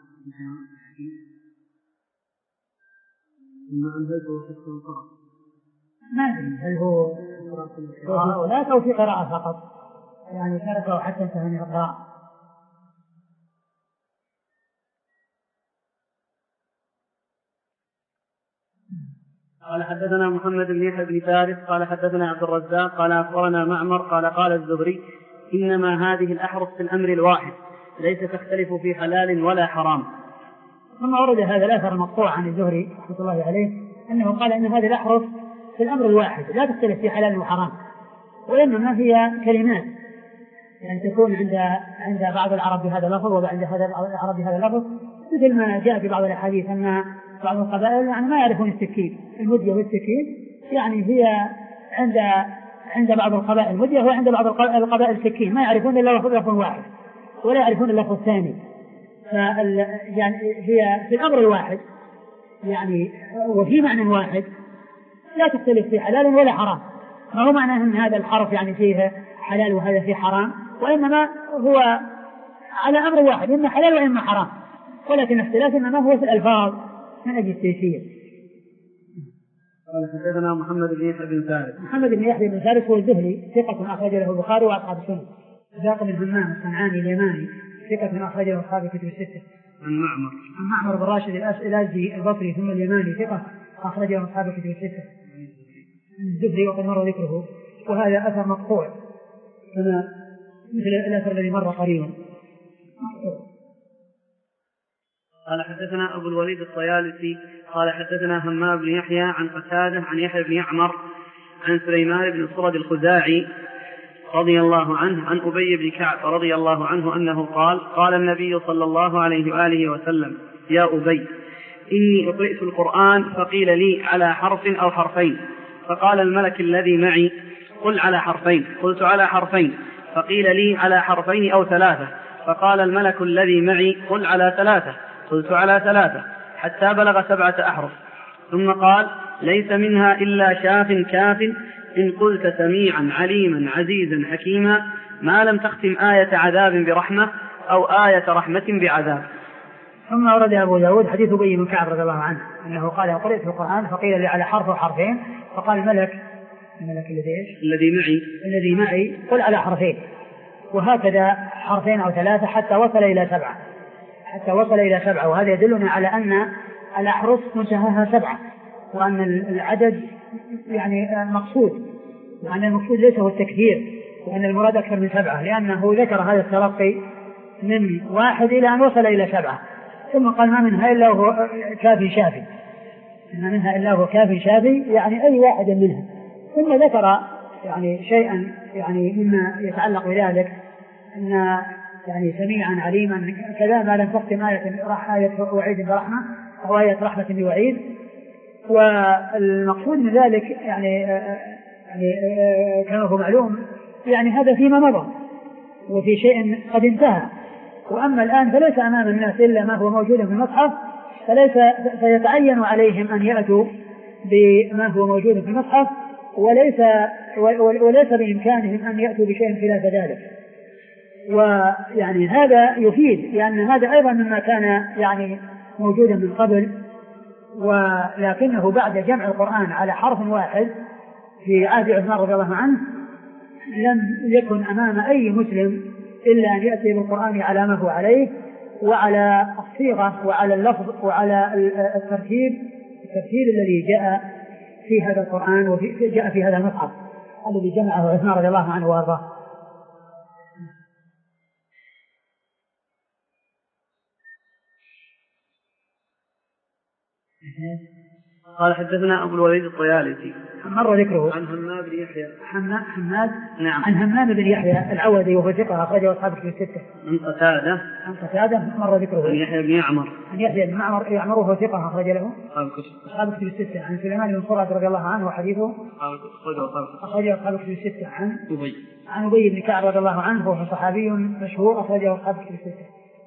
ثم أنزلته حتى انطلق. ما أدري هل هو قراءة ولا أو في قراءة فقط، يعني تركه حتى انتهى من القراءة. قال حدثنا محمد بن يحيى بن فارس قال حدثنا عبد الرزاق قال أخبرنا معمر قال قال الزهري إنما هذه الأحرف في الأمر الواحد ليس تختلف في حلال ولا حرام. ثم ورد هذا الأثر المقطوع عن الزهري رحمة الله عليه أنه قال إن هذه الأحرف في الأمر الواحد لا تختلف في حلال وحرام، وإنما هي كلمات يعني تكون عند عند بعض العرب بهذا اللفظ وعند هذا العرب بهذا اللفظ، مثل ما جاء في بعض الأحاديث أن بعض القبائل يعني ما يعرفون السكين المدية والسكين، يعني هي عند عند بعض القبائل المدية وعند بعض القبائل السكين، ما يعرفون إلا لفظ واحد ولا يعرفون اللفظ الثاني. يعني هي في الأمر الواحد يعني وفي معنى واحد لا تختلف في حلال ولا حرام، ما هو معنى أن هذا الحرف يعني فيه حلال وهذا فيه حرام، وإنما هو على أمر واحد إما حلال وإما حرام، ولكن اختلاف إنما هو في الألفاظ من أجل التيسير. قال حدثنا محمد بن يحيى بن فارس. محمد بن يحيى بن فارس هو الزهري ثقة أخرج له البخاري وأصحاب السنة. ذاق بن همام الصنعاني اليماني ثقة أخرج له أصحاب الكتب الستة. عن معمر عن معمر بن راشد الأزدي البصري ثم اليماني ثقة أخرج له أصحاب الكتب الستة. الزهري وقد مر ذكره، وهذا أثر مقطوع كما مثل الأثر الذي مر قريبا. قال حدثنا أبو الوليد الطيالسي قال حدثنا همام بن يحيى عن قتادة عن يحيى بن يعمر عن سليمان بن صرد الخزاعي رضي الله عنه عن أبي بن كعب رضي الله عنه أنه قال قال النبي صلى الله عليه وآله وسلم يا أبي إني أقرأت القرآن فقيل لي على حرف أو حرفين، فقال الملك الذي معي قل على حرفين، قلت على حرفين، فقيل لي على حرفين أو ثلاثة، فقال الملك الذي معي قل على ثلاثة، قلت على ثلاثة، حتى بلغ سبعة أحرف، ثم قال: ليس منها إلا شاف كاف إن قلت سميعا عليما عزيزا حكيما، ما لم تختم آية عذاب برحمة أو آية رحمة بعذاب. ثم ورد أبو داود حديث أبي بن كعب رضي الله عنه أنه قال: قرأت في القرآن فقيل لي على حرف وحرفين، فقال الملك الملك الذي الذي معي الذي معي قل على حرفين، وهكذا حرفين أو ثلاثة حتى وصل إلى سبعة حتى وصل إلى سبعة وهذا يدلنا على أن الأحرف منتهاها سبعة، وأن العدد يعني مقصود، وأن المقصود ليس هو التكثير، وأن المراد أكثر من سبعة، لأنه ذكر هذا الترقي من واحد إلى أن وصل إلى سبعة، ثم قال: ما منها إلا هو كافي شافي، ما منها إلا هو كافي شافي، يعني أي واحد منها. ثم ذكر يعني شيئا يعني مما يتعلق بذلك، أن يعني سميعا عليما كذا ما لم تختم آية آية وعيد برحمة أو آية رحمة بوعيد. والمقصود من ذلك يعني يعني كما هو معلوم يعني هذا فيما مضى وفي شيء قد انتهى، وأما الآن فليس أمام الناس إلا ما هو موجود في المصحف، فليس فيتعين عليهم أن يأتوا بما هو موجود في المصحف، وليس وليس بإمكانهم أن يأتوا بشيء خلاف ذلك. ويعني هذا يفيد لأن هذا أيضا مما كان يعني موجودا من قبل، ولكنه بعد جمع القرآن على حرف واحد في عهد عثمان رضي الله عنه لم يكن أمام أي مسلم إلا أن يأتي بالقرآن على ما هو عليه، وعلى الصيغة وعلى اللفظ وعلى الترتيب الترتيب الذي جاء في هذا القرآن وجاء في هذا المصحف الذي جمعه عثمان رضي الله عنه وارضاه. قال: حدثنا أبو الوليد الطيالسي مر ذكره عن همام بن يحيى حماد نعم عن همام بن يحيى العودي وهو ثقة أخرجه أصحاب الكتب الستة. عن قتادة عن قتادة مر ذكره عن يحيى بن يعمر عن يحيى بن يعمر يعمر وهو ثقة أخرج له أصحاب الكتب الستة. عن سليمان بن قرة رضي الله عنه وحديثه أخرجه أصحاب الكتب الستة. عن أبي عن أبي بن كعب رضي الله عنه وهو صحابي مشهور أخرجه أصحاب الكتب الستة.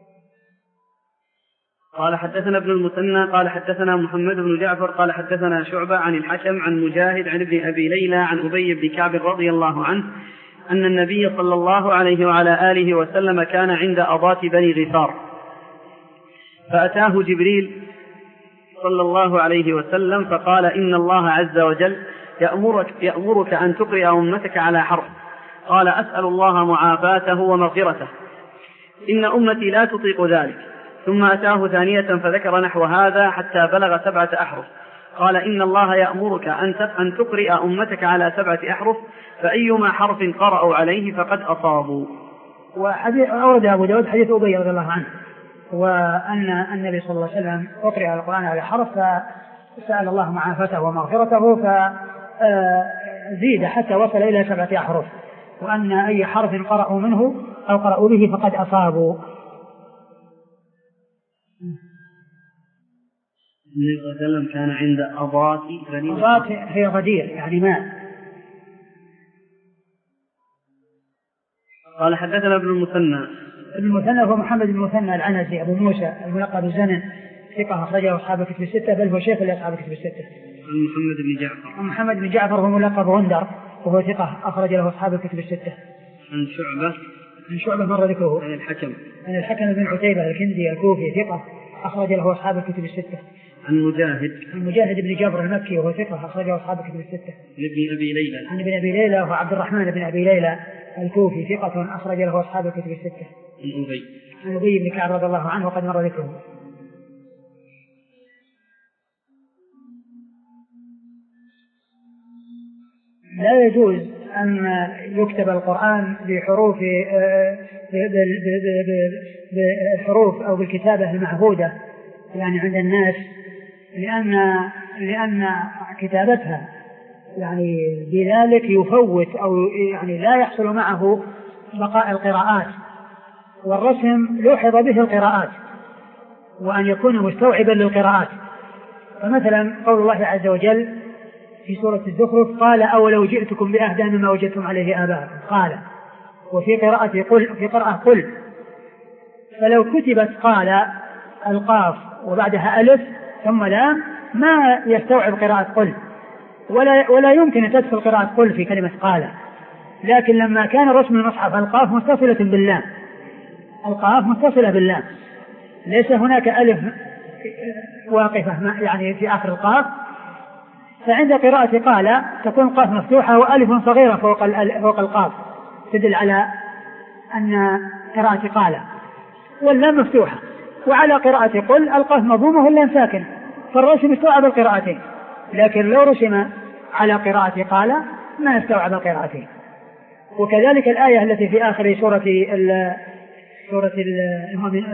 قال: حدثنا ابن المثنى قال حدثنا محمد بن جعفر قال حدثنا شعبة عن الحكم عن مجاهد عن ابن أبي ليلى عن أبي بن كعب رضي الله عنه أن النبي صلى الله عليه وعلى آله وسلم كان عند أضاة بني غفار، فأتاه جبريل صلى الله عليه وسلم فقال: إن الله عز وجل يأمرك, يأمرك أن تقرأ أمتك على حرف. قال: أسأل الله معافاته ومغفرته، إن أمتي لا تطيق ذلك. ثم أتاه ثانية فذكر نحو هذا حتى بلغ سبعة أحرف. قال: إن الله يأمرك أن تقرئ أمتك على سبعة أحرف، فأيما حرف قرأوا عليه فقد أصابوا. وحديث أورد أبو داود حديث أبي رضي الله عنه، وأن النبي صلى الله عليه وسلم أقرأ القرآن على حرف فسأل الله معافته ومغفرته فزيد حتى وصل إلى سبعة أحرف، وأن أي حرف قرأوا منه أو قرأوا به فقد أصابوا. النبي صلى الله عليه وسلم كان عند أضاة بني أضاة هي غدير يعني ماء. قال: حدثنا ابن المثنى ابن المثنى هو محمد بن المثنى العنزي أبو موسى الملقب بالزنن، ثقة أخرجه أصحاب الكتب الستة، بل هو شيخ لأصحاب الكتب الستة. عن محمد بن جعفر عن محمد بن جعفر هو ملقب غندر وهو ثقة أخرج له أصحاب الكتب الستة. عن شعبة عن شعبة مر ذكره. عن الحكم عن الحكم بن عتيبة الكندي الكوفي ثقة أخرج له أصحاب الكتب الستة. عن مجاهد عن مجاهد بن جبر المكي وهو ثقة أخرجه أصحاب الكتب الستة. عن ابن أبي ليلى عن ابن أبي ليلى وهو عبد الرحمن بن أبي ليلى الكوفي ثقة أخرج له أصحاب الكتب الستة. عن أبي عن أبي بن كعب رضي الله عنه وقد مر ذكره. لا يجوز أن يكتب القرآن بحروف بالحروف أو بالكتابة المعهودة يعني عند الناس، لأن لأن كتابتها يعني بذلك يفوت أو يعني لا يحصل معه بقاء القراءات، والرسم لوحظ به القراءات وأن يكون مستوعبا للقراءات. فمثلا قول الله عز وجل في سورة الزخرف: قال أولو جئتكم بأهدى مما وجدتم عليه آباءكم. قال. وفي قراءة قل في قراءة قل، فلو كتبت قال القاف وبعدها ألف ثم لام ما يستوعب قراءة قل، ولا, ولا يمكن أن تدخل قراءة قل في كلمة قال. لكن لما كان رسم المصحف القاف متصلة باللام، القاف متصلة باللام، ليس هناك ألف واقفة يعني في آخر القاف، فعند قراءة قال تكون القاف مفتوحة وألف صغيرة فوق, فوق القاف تدل على أن قراءة قال، واللام مفتوحة. وعلى قراءة قل القاف مضمومة واللام ساكن، فالرسم يستوعب القراءتين. لكن لو رسم على قراءة قال ما يستوعب القراءتين. وكذلك الآية التي في آخر سورة ال سورة المؤمن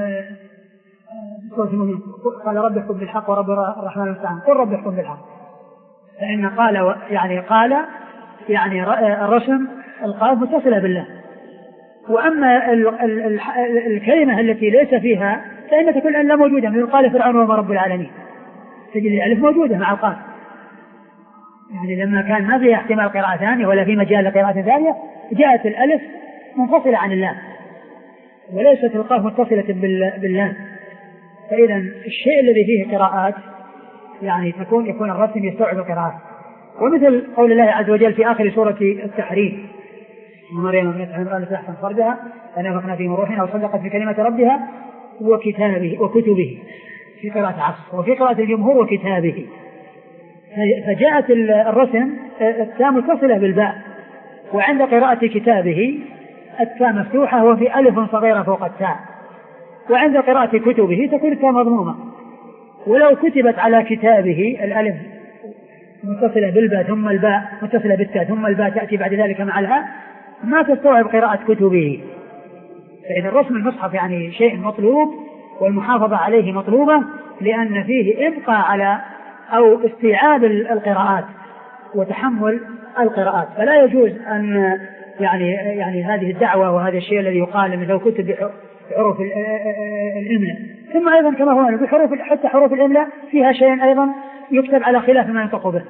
قال رب احكم بالحق ورب الرحمن المستعان، قل رب احكم بالحق، فإن قال يعني قال يعني الرسم القاف متصلة بالله. وأما الكلمة التي ليس فيها فإن تكون لا موجودة، من قال فرعون وما رب العالمين، تجد الألف موجودة مع القاف، يعني لما كان ما فيها احتمال قراءة ثانية ولا في مجال لقراءة ثانية جاءت الألف منفصلة عن اللام، وليست القاف متصلة باللام. فإذا الشيء الذي فيه قراءات يعني تكون يكون الرسم يستوعب القراءات. ومثل قول الله عز وجل في آخر سورة التحريم مريم ابنة عمران تحسن فرجها فنفخنا فيه من روحنا وصدقت بكلمة ربها وكتابه وكتبه في قراءة عصر، وفي قراءة الجمهور وكتابه. فجاءت الرسم التاء متصلة بالباء، وعند قراءة كتابه التاء مفتوحة وفي ألف صغيرة فوق التاء، وعند قراءة كتبه تكون التاء مضمومة. ولو كتبت على كتابه الألف متصلة بالباء ثم الباء متصلة بالتاء ثم الباء تأتي بعد ذلك مع الهاء ما تستوعب قراءة كتبه. فإذا الرسم المصحف يعني شيء مطلوب والمحافظة عليه مطلوبة، لأن فيه إبقاء على أو استيعاب القراءات وتحمل القراءات. فلا يجوز أن يعني يعني هذه الدعوة وهذا الشيء الذي يقال أنه لو كتب بحروف الإملاء، ثم أيضا كما هو بحروف حتى حروف الإملاء فيها شيء أيضا يكتب على خلاف ما ينطق به،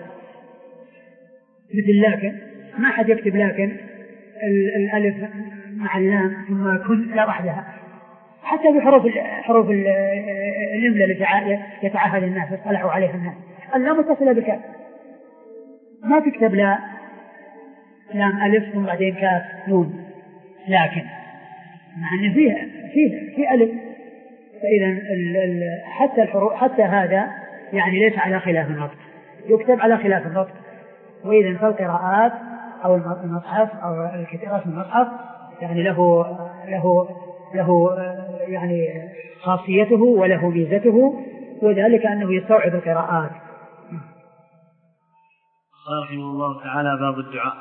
مثل لكن ما حد يكتب لكن الألف مع اللام ثم كن لا وحدها، حتى بحروف حروف الإملاء التي يتعهد الناس يصطلحوا عليها الناس اللام متصلة بكاف، ما تكتب لا لام ألف ثم بعدين كاف نون لكن، مع أن فيها فيه في ألف. فإذا حتى الحروف حتى هذا يعني ليس على خلاف النطق، يكتب على خلاف النطق. وإذا فالقراءات أو المصحف أو الكتاب المصحف يعني له له له يعني خاصيته وله ميزته، وذلك أنه يستوعب القراءات. قال رحمه الله تعالى باب الدعاء.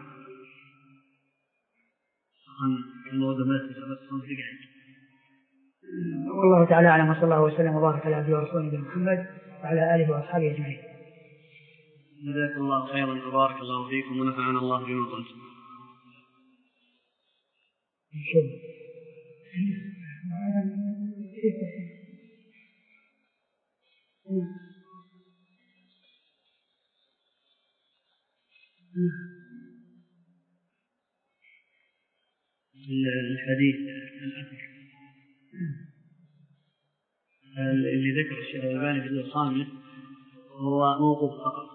والله تعالى أعلم، وصلى الله وسلم وبارك على عبده ورسوله محمد وعلى آله وأصحابه أجمعين. جزاك الله خيرا وبارك الله فيكم ونفعنا الله بما قلتم. الحديث الأثر اللي ذكر الشيخ الألباني في الخامس هو موقوف فقط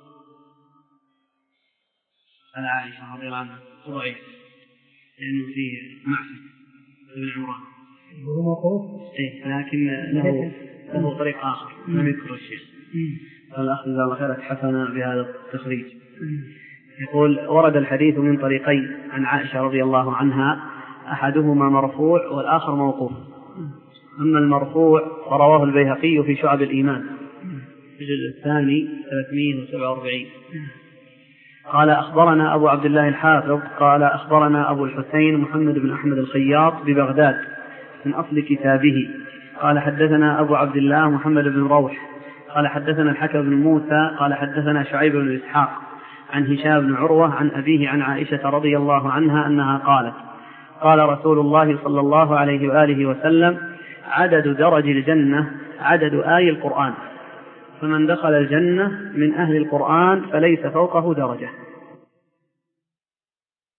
على عائشة رضي الله عنها، ضعيف لأنه فيه معصية ابن عمران هو موقوف، إيه لكن له له طريق آخر لم يذكر الشيخ. فالأخ جزاه الله خير حسنا بهذا التخريج. يقول ورد الحديث من طريقين عن عائشة رضي الله عنها، أحدهما مرفوع والآخر موقوف. أما المرفوع فرواه البيهقي في شعب الإيمان في الجزء الثاني ثلاثمائة وسبعة وأربعين. قال أخبرنا أبو عبد الله الحافظ قال أخبرنا أبو الحسين محمد بن أحمد الخياط ببغداد من أصل كتابه قال حدثنا أبو عبد الله محمد بن روح قال حدثنا الحكم بن موسى قال حدثنا شعيب بن إسحاق عن هشام بن عروة عن أبيه عن عائشة رضي الله عنها أنها قالت قال رسول الله صلى الله عليه وآله وسلم عدد درج الجنة عدد آي القرآن، فمن دخل الجنة من أهل القرآن فليس فوقه درجة.